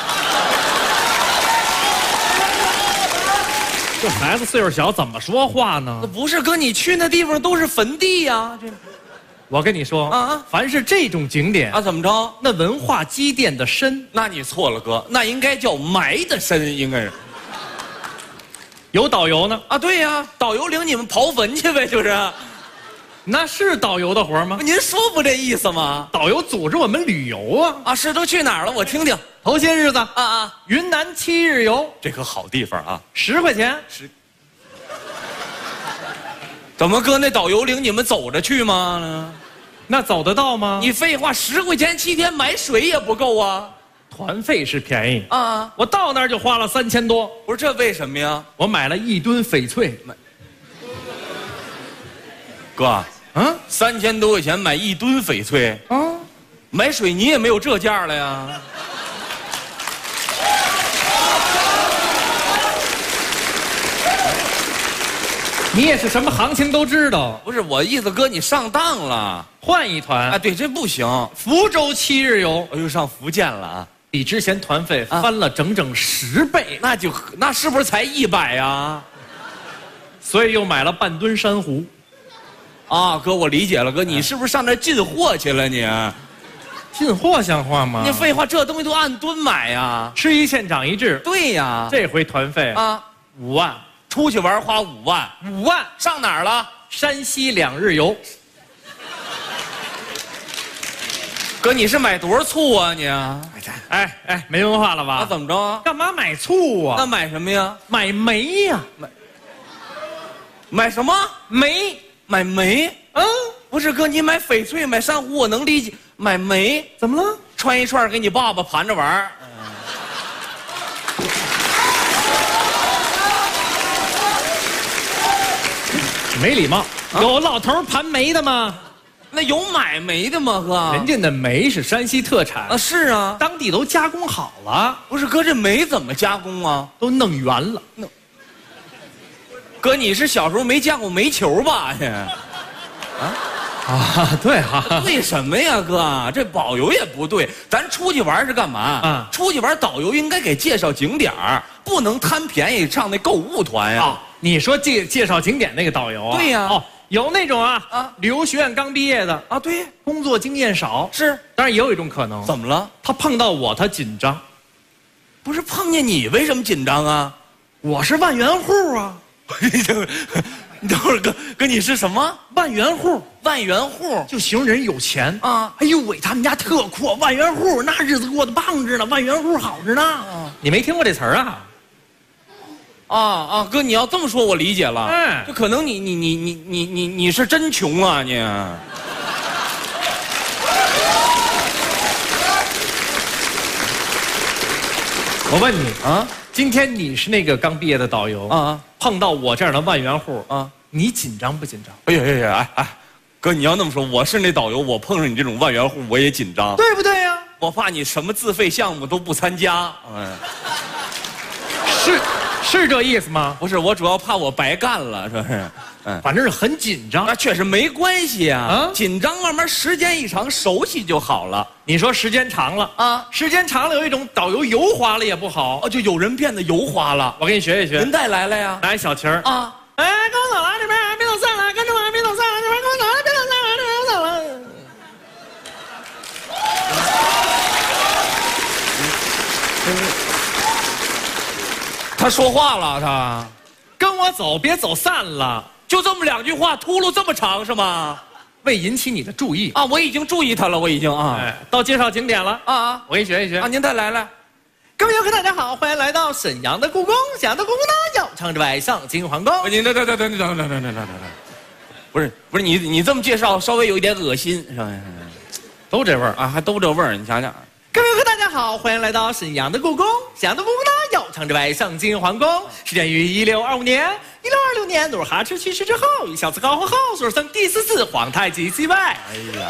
Speaker 13: 这孩子岁数小，怎么说话呢？
Speaker 25: 那不是哥，你去那地方都是坟地呀。
Speaker 13: 我跟你说凡是这种景点
Speaker 25: 怎么着？
Speaker 13: 那文化积淀的深，
Speaker 25: 那你错了，哥，那应该叫埋的深，应该是。
Speaker 13: 有导游呢
Speaker 25: 对呀，导游领你们刨坟去呗，就是。
Speaker 13: 那是导游的活吗？
Speaker 25: 您说不这意思吗？
Speaker 13: 导游组织我们旅游
Speaker 25: 是都去哪儿了？我听听。
Speaker 13: 头些日子云南7日游，
Speaker 25: 这可好地方啊
Speaker 13: ，10块钱。
Speaker 25: 怎么哥，那导游领你们走着去吗？
Speaker 13: 那走得到吗？
Speaker 25: 你废话，10块钱7天买水也不够啊。
Speaker 13: 团费是便宜我到那儿就花了3000多。
Speaker 25: 不是，这为什么呀？
Speaker 13: 我买了1吨翡翠。
Speaker 25: 哥，3000多块钱买1吨翡翠买水你也没有这价了呀。
Speaker 13: 你也是什么行情都知道。
Speaker 25: 不是我意思，哥，你上当了，
Speaker 13: 换一团。
Speaker 25: 对，这不行。
Speaker 13: 福州7日游，
Speaker 25: 又上福建了
Speaker 13: 比之前团费翻了整整10倍。
Speaker 25: 那是不是才100呀？
Speaker 13: 所以又买了半吨珊瑚。
Speaker 25: 哥，我理解了，哥，你是不是上这进货去了你？
Speaker 13: 进货像话吗？
Speaker 25: 你废话，这东西都按吨买呀。
Speaker 13: 吃一堑长一智。
Speaker 25: 对呀。
Speaker 13: 这回团费5万。
Speaker 25: 出去玩花5万
Speaker 13: ，5万
Speaker 25: 上哪儿了？
Speaker 13: 山西2日游。
Speaker 25: 哥，你是买多少醋啊你？
Speaker 13: 哎，没文化了吧？
Speaker 25: 怎么着？
Speaker 13: 干嘛买醋啊？
Speaker 25: 那买什么呀？
Speaker 13: 买煤呀。
Speaker 25: 买什么？
Speaker 13: 煤？
Speaker 25: 买煤？不是哥，你买翡翠买珊瑚我能理解，买煤
Speaker 13: 怎么了？
Speaker 25: 穿一串给你爸爸盘着玩。
Speaker 13: 没礼貌，有老头盘煤的吗？
Speaker 25: 那有买煤的吗，哥？
Speaker 13: 人家那煤是山西特产
Speaker 25: 是啊，
Speaker 13: 当地都加工好了。
Speaker 25: 不是哥，这煤怎么加工啊？
Speaker 13: 都弄圆了。
Speaker 25: 哥，你是小时候没见过煤球吧？
Speaker 13: 对
Speaker 25: 对什么呀，哥？这导游也不对，咱出去玩是干嘛？出去玩导游应该给介绍景点儿，不能贪便宜上那购物团呀。
Speaker 13: 你说介绍景点那个导游
Speaker 25: 对呀。
Speaker 13: 有那种旅游学院刚毕业的
Speaker 25: 对，
Speaker 13: 工作经验少。
Speaker 25: 是，
Speaker 13: 当然也有一种可能。
Speaker 25: 怎么了？
Speaker 13: 他碰到我他紧张。
Speaker 25: 不是碰见你为什么紧张啊？
Speaker 13: 我是万元户啊。
Speaker 25: 你等会儿，哥，你是什么？
Speaker 13: 万元户。
Speaker 25: 万元户
Speaker 13: 就形容人有钱哎呦喂，他们家特阔，万元户那日子过得棒着呢，万元户好着呢。你没听过这词儿啊？
Speaker 25: 哥，你要这么说，我理解了。就可能你是真穷啊你。
Speaker 13: 我问你今天你是那个刚毕业的导游碰到我这样的万元户你紧张不紧张？
Speaker 25: 哎，哥，你要那么说，我是那导游，我碰上你这种万元户，我也紧张，
Speaker 13: 对不对呀？
Speaker 25: 我怕你什么自费项目都不参加。
Speaker 13: 是这意思吗？
Speaker 25: 不是，我主要怕我白干了，是不是？
Speaker 13: 反正是很紧张。
Speaker 25: 那确实没关系啊，紧张慢慢时间一长，熟悉就好了。
Speaker 13: 你说时间长了时间长了有一种导游油滑了也不好
Speaker 25: 就有人变得油滑了。
Speaker 13: 我给你学一学。
Speaker 25: 您带来了呀？
Speaker 13: 来小旗儿跟我走了，这边别走散了，跟着我别走散了，这边跟我走了，别走散了，这边走了。 他说话了，他跟我走，别走散了，就这么2句话，秃噜这么长是吗？为引起你的注意啊，我已经注意他了，我已经啊，到介绍景点了啊，我给你学一学啊，您再来。各位游客，大家好，欢迎来到沈阳的故宫。沈阳的故宫呢，要唱着外上金皇宫。您等，不是你这么介绍，稍微有一点恶心，是吧？都这味儿啊，还都这味儿，你想想。各位游客，大家好，欢迎来到沈阳的故宫。沈阳的故宫呢，要唱着外上金皇宫，始建于1625年。1626年，努尔哈赤去世之后，以孝子高皇后所生第4次皇太极继位。哎呀，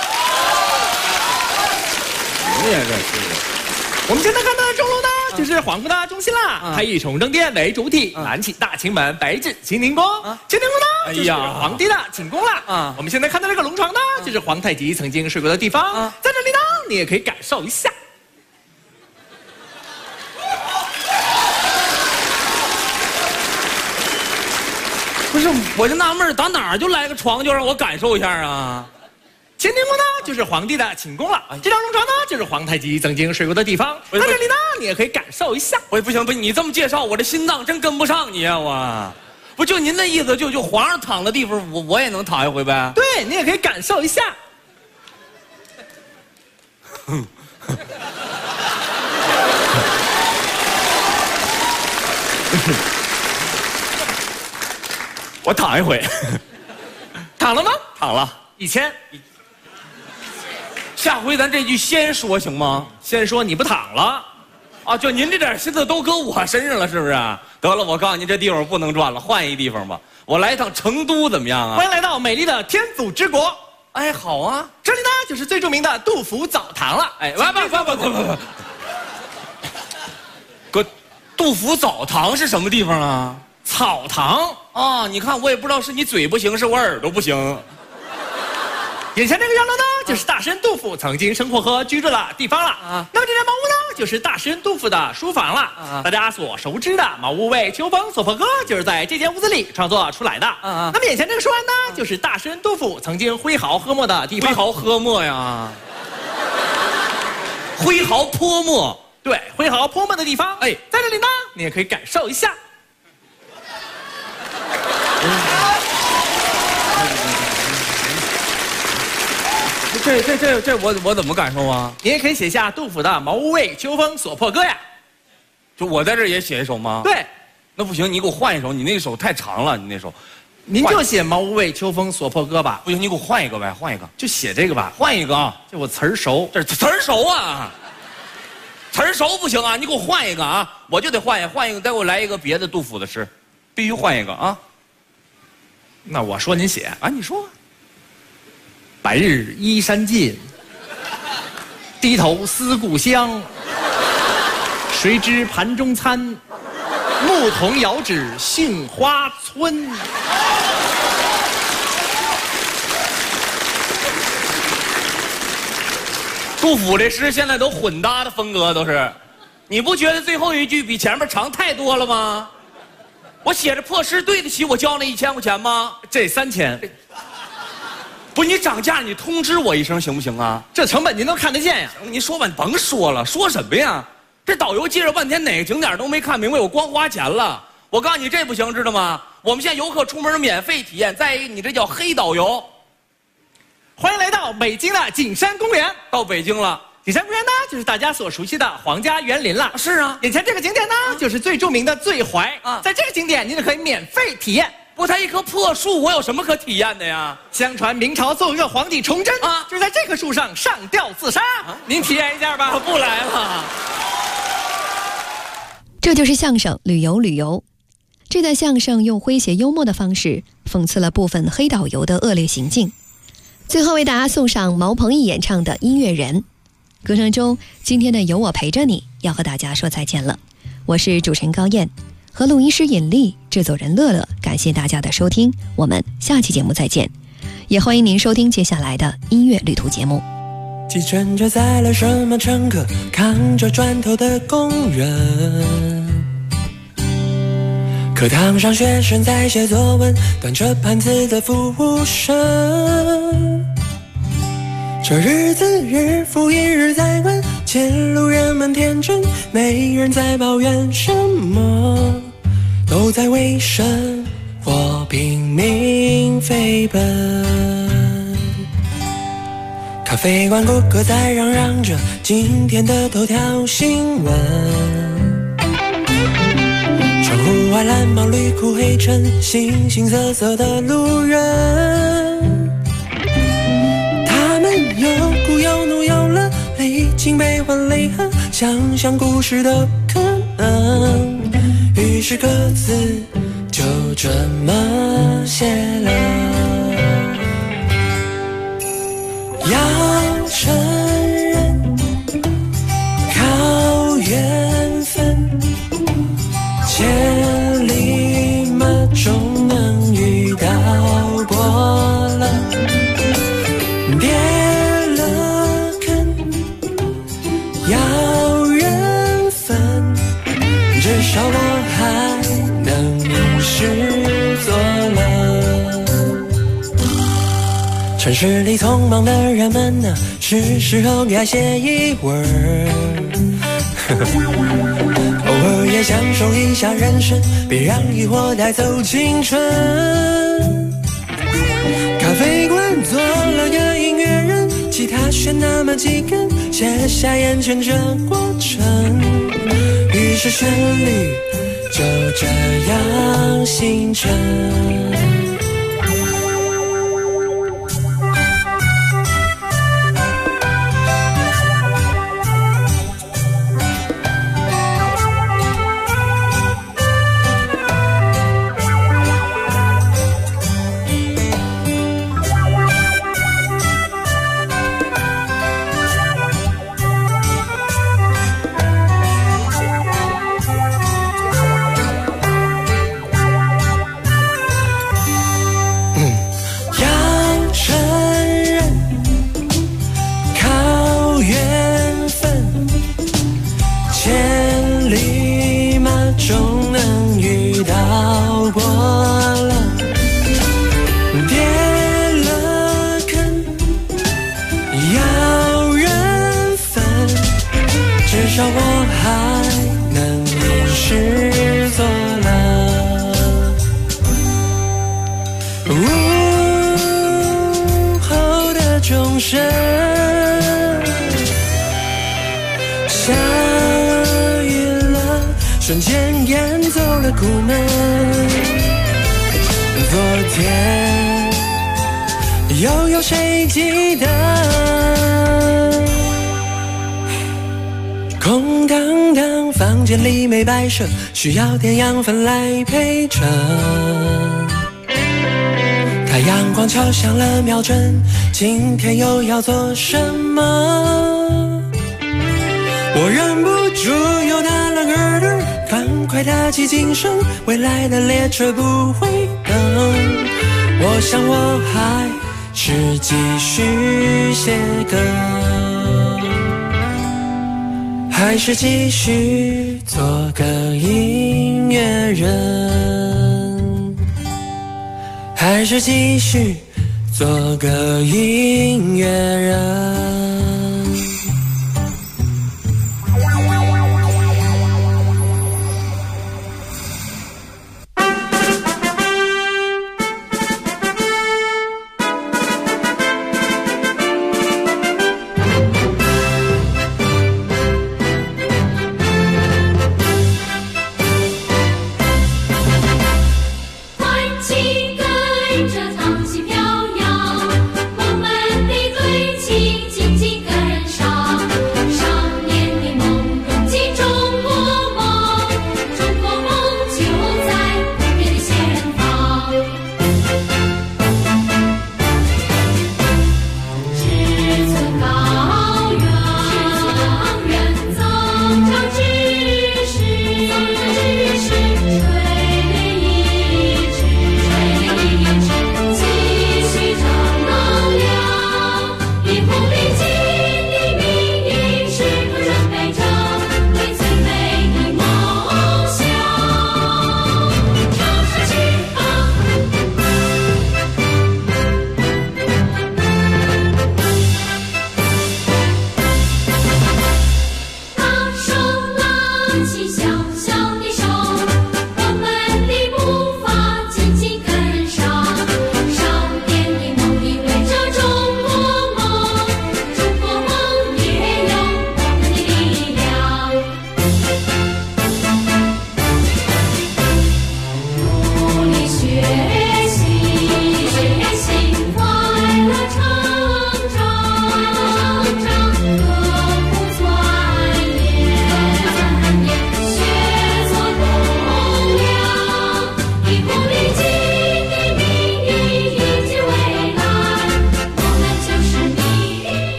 Speaker 13: 你也这是。我们现在看到的钟楼呢，就是皇宫的中心啦。它以崇正殿为主体，南起大清门，北至清宁宫。清宁宫呢，就是皇帝的寝宫啦。我们现在看到这个龙床呢，就是皇太极曾经睡过的地方。在这里呢，你也可以感受一下。不是，我就纳闷，打哪儿就来个床，就让我感受一下啊？乾宁宫呢，就是皇帝的寝宫了。这张龙床呢，就是皇太极曾经睡过的地方。在这里呢，你也可以感受一下。不行，你这么介绍，我这心脏真跟不上你啊！我，不就您的意思，就皇上躺的地方，我也能躺一回呗？对，你也可以感受一下。我躺一回，躺了吗？躺了。以前。下回咱这句先说行吗？先说你不躺了，啊，就您这点心思都搁我身上了，是不是？得了，我告诉您，这地方不能转了，换一地方吧。我来一趟成都怎么样啊？欢迎来到美丽的天府之国。哎，好啊，这里呢就是最著名的杜甫澡堂了。哎，不，哥，杜甫澡堂是什么地方啊？草堂啊！你看我也不知道是你嘴不行，是我耳朵不行。眼前这个洋楼呢，就是大诗人杜甫曾经生活和居住的地方了。那么这间茅屋呢，就是大诗人杜甫的书房了。大家所熟知的《茅屋为秋风所破歌》，就是在这间屋子里创作出来的。那么眼前这个书案呢，就是大诗人杜甫曾经挥毫喝墨的地方。挥毫喝墨呀，挥毫泼墨，对，挥毫泼墨的地方。哎，在这里呢，你也可以感受一下。这我怎么感受啊？你也可以写下杜甫的《茅屋为秋风所破歌》呀。就我在这也写一首吗？对。那不行，你给我换一首，你那首太长了，你那首。您就写《茅屋为秋风所破歌》吧。不行，你给我换一个呗，换一个。就写这个吧，换一个啊。这我词儿熟，这词儿熟啊。词儿熟不行啊，你给我换一个啊，我就得换一个，再给我来一个别的杜甫的诗，必须换一个啊。那我说您写啊，你说。白日依山尽，低头思故乡。谁知盘中餐，牧童遥指杏花村。杜甫这诗现在都混搭的风格都是，你不觉得最后一句比前面长太多了吗？我写着破诗对得起我交那1000块钱吗？这3000。不是你涨价，你通知我一声行不行啊？这成本您都看得见呀！您说吧，你甭说了，说什么呀？这导游介绍半天，哪个景点都没看明白，我光花钱了。我告诉你，这不行，知道吗？我们现在游客出门免费体验，再一个你这叫黑导游。欢迎来到北京的景山公园。到北京了，景山公园呢，就是大家所熟悉的皇家园林了。是啊，眼前这个景点呢，就是最著名的醉怀啊。在这个景点，您就可以免费体验。不，它一棵破树，我有什么可体验的呀？相传明朝奏乐皇帝崇祯啊，就是在这棵树上上吊自杀。您体验一下吧。我不来了。
Speaker 12: 这就是相声旅游。这段相声用诙谐幽默的方式讽刺了部分黑导游的恶劣行径。最后为大家送上毛鹏毅演唱的《音乐人》。歌声中，今天的有我陪着你要和大家说再见了。我是主持人高燕。和录音师尹丽，制作人乐乐，感谢大家的收听，我们下期节目再见，也欢迎您收听接下来的音乐旅途节目。
Speaker 11: 计程车载了什么乘客，扛着砖头的工人，课堂上学生在写作文，端着盘子的服务生，这日子日复一日在问， 前路人们天真，没人在抱怨什么，都在为生活拼命飞奔。咖啡馆顾客在嚷嚷着今天的头条新闻，窗户外蓝毛绿裤黑衬，形形色色的路人，他们有哭有怒有乐，历经悲欢离合，想象故事的可能，于是歌词就这么写了。要承认靠缘分，千里马终能遇到波浪，跌了坑要缘分，至少我还能吟诗作乐。城市里匆忙的人们呢，是时候该写一会儿，偶尔也享受一下人生，别让疑惑带走青春。咖啡馆做了个音乐人，吉他选那么几根，写下眼前这过程，于是旋律就这样形成。瞬间演奏了苦闷，昨天又有谁记得？空荡荡房间里没摆设，需要点养分来陪衬。太阳光敲响了秒针，今天又要做什么？我忍不住又打了个盹，赶快打起精神，未来的列车不会等。我想我还是继续写歌，还是继续做个音乐人，还是继续做个音乐人。
Speaker 8: 跟着唐戏飘摇，我们的队形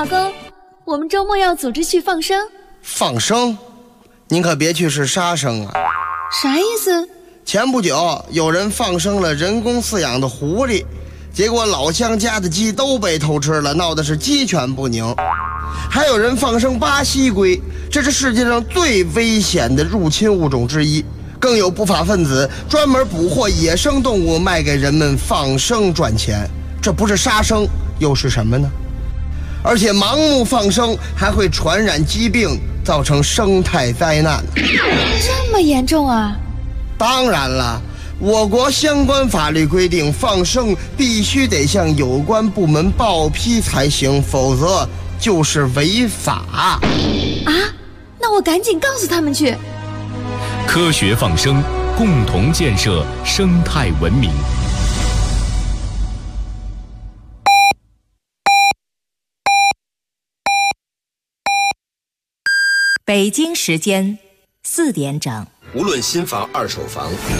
Speaker 19: 老公，我们周末要组织去放生。
Speaker 6: 放生？您可别去是杀生啊！
Speaker 19: 啥意思？
Speaker 6: 前不久有人放生了人工饲养的狐狸，结果老乡家的鸡都被偷吃了，闹得是鸡犬不宁。还有人放生巴西龟，这是世界上最危险的入侵物种之一。更有不法分子专门捕获野生动物卖给人们放生赚钱，这不是杀生又是什么呢？而且盲目放生还会传染疾病，造成生态灾难。
Speaker 19: 这么严重啊？
Speaker 6: 当然了，我国相关法律规定，放生必须得向有关部门报批才行，否则就是违法。
Speaker 19: 啊？那我赶紧告诉他们去。
Speaker 4: 科学放生，共同建设生态文明。
Speaker 1: 北京时间4点整。
Speaker 10: 无论新房二手房，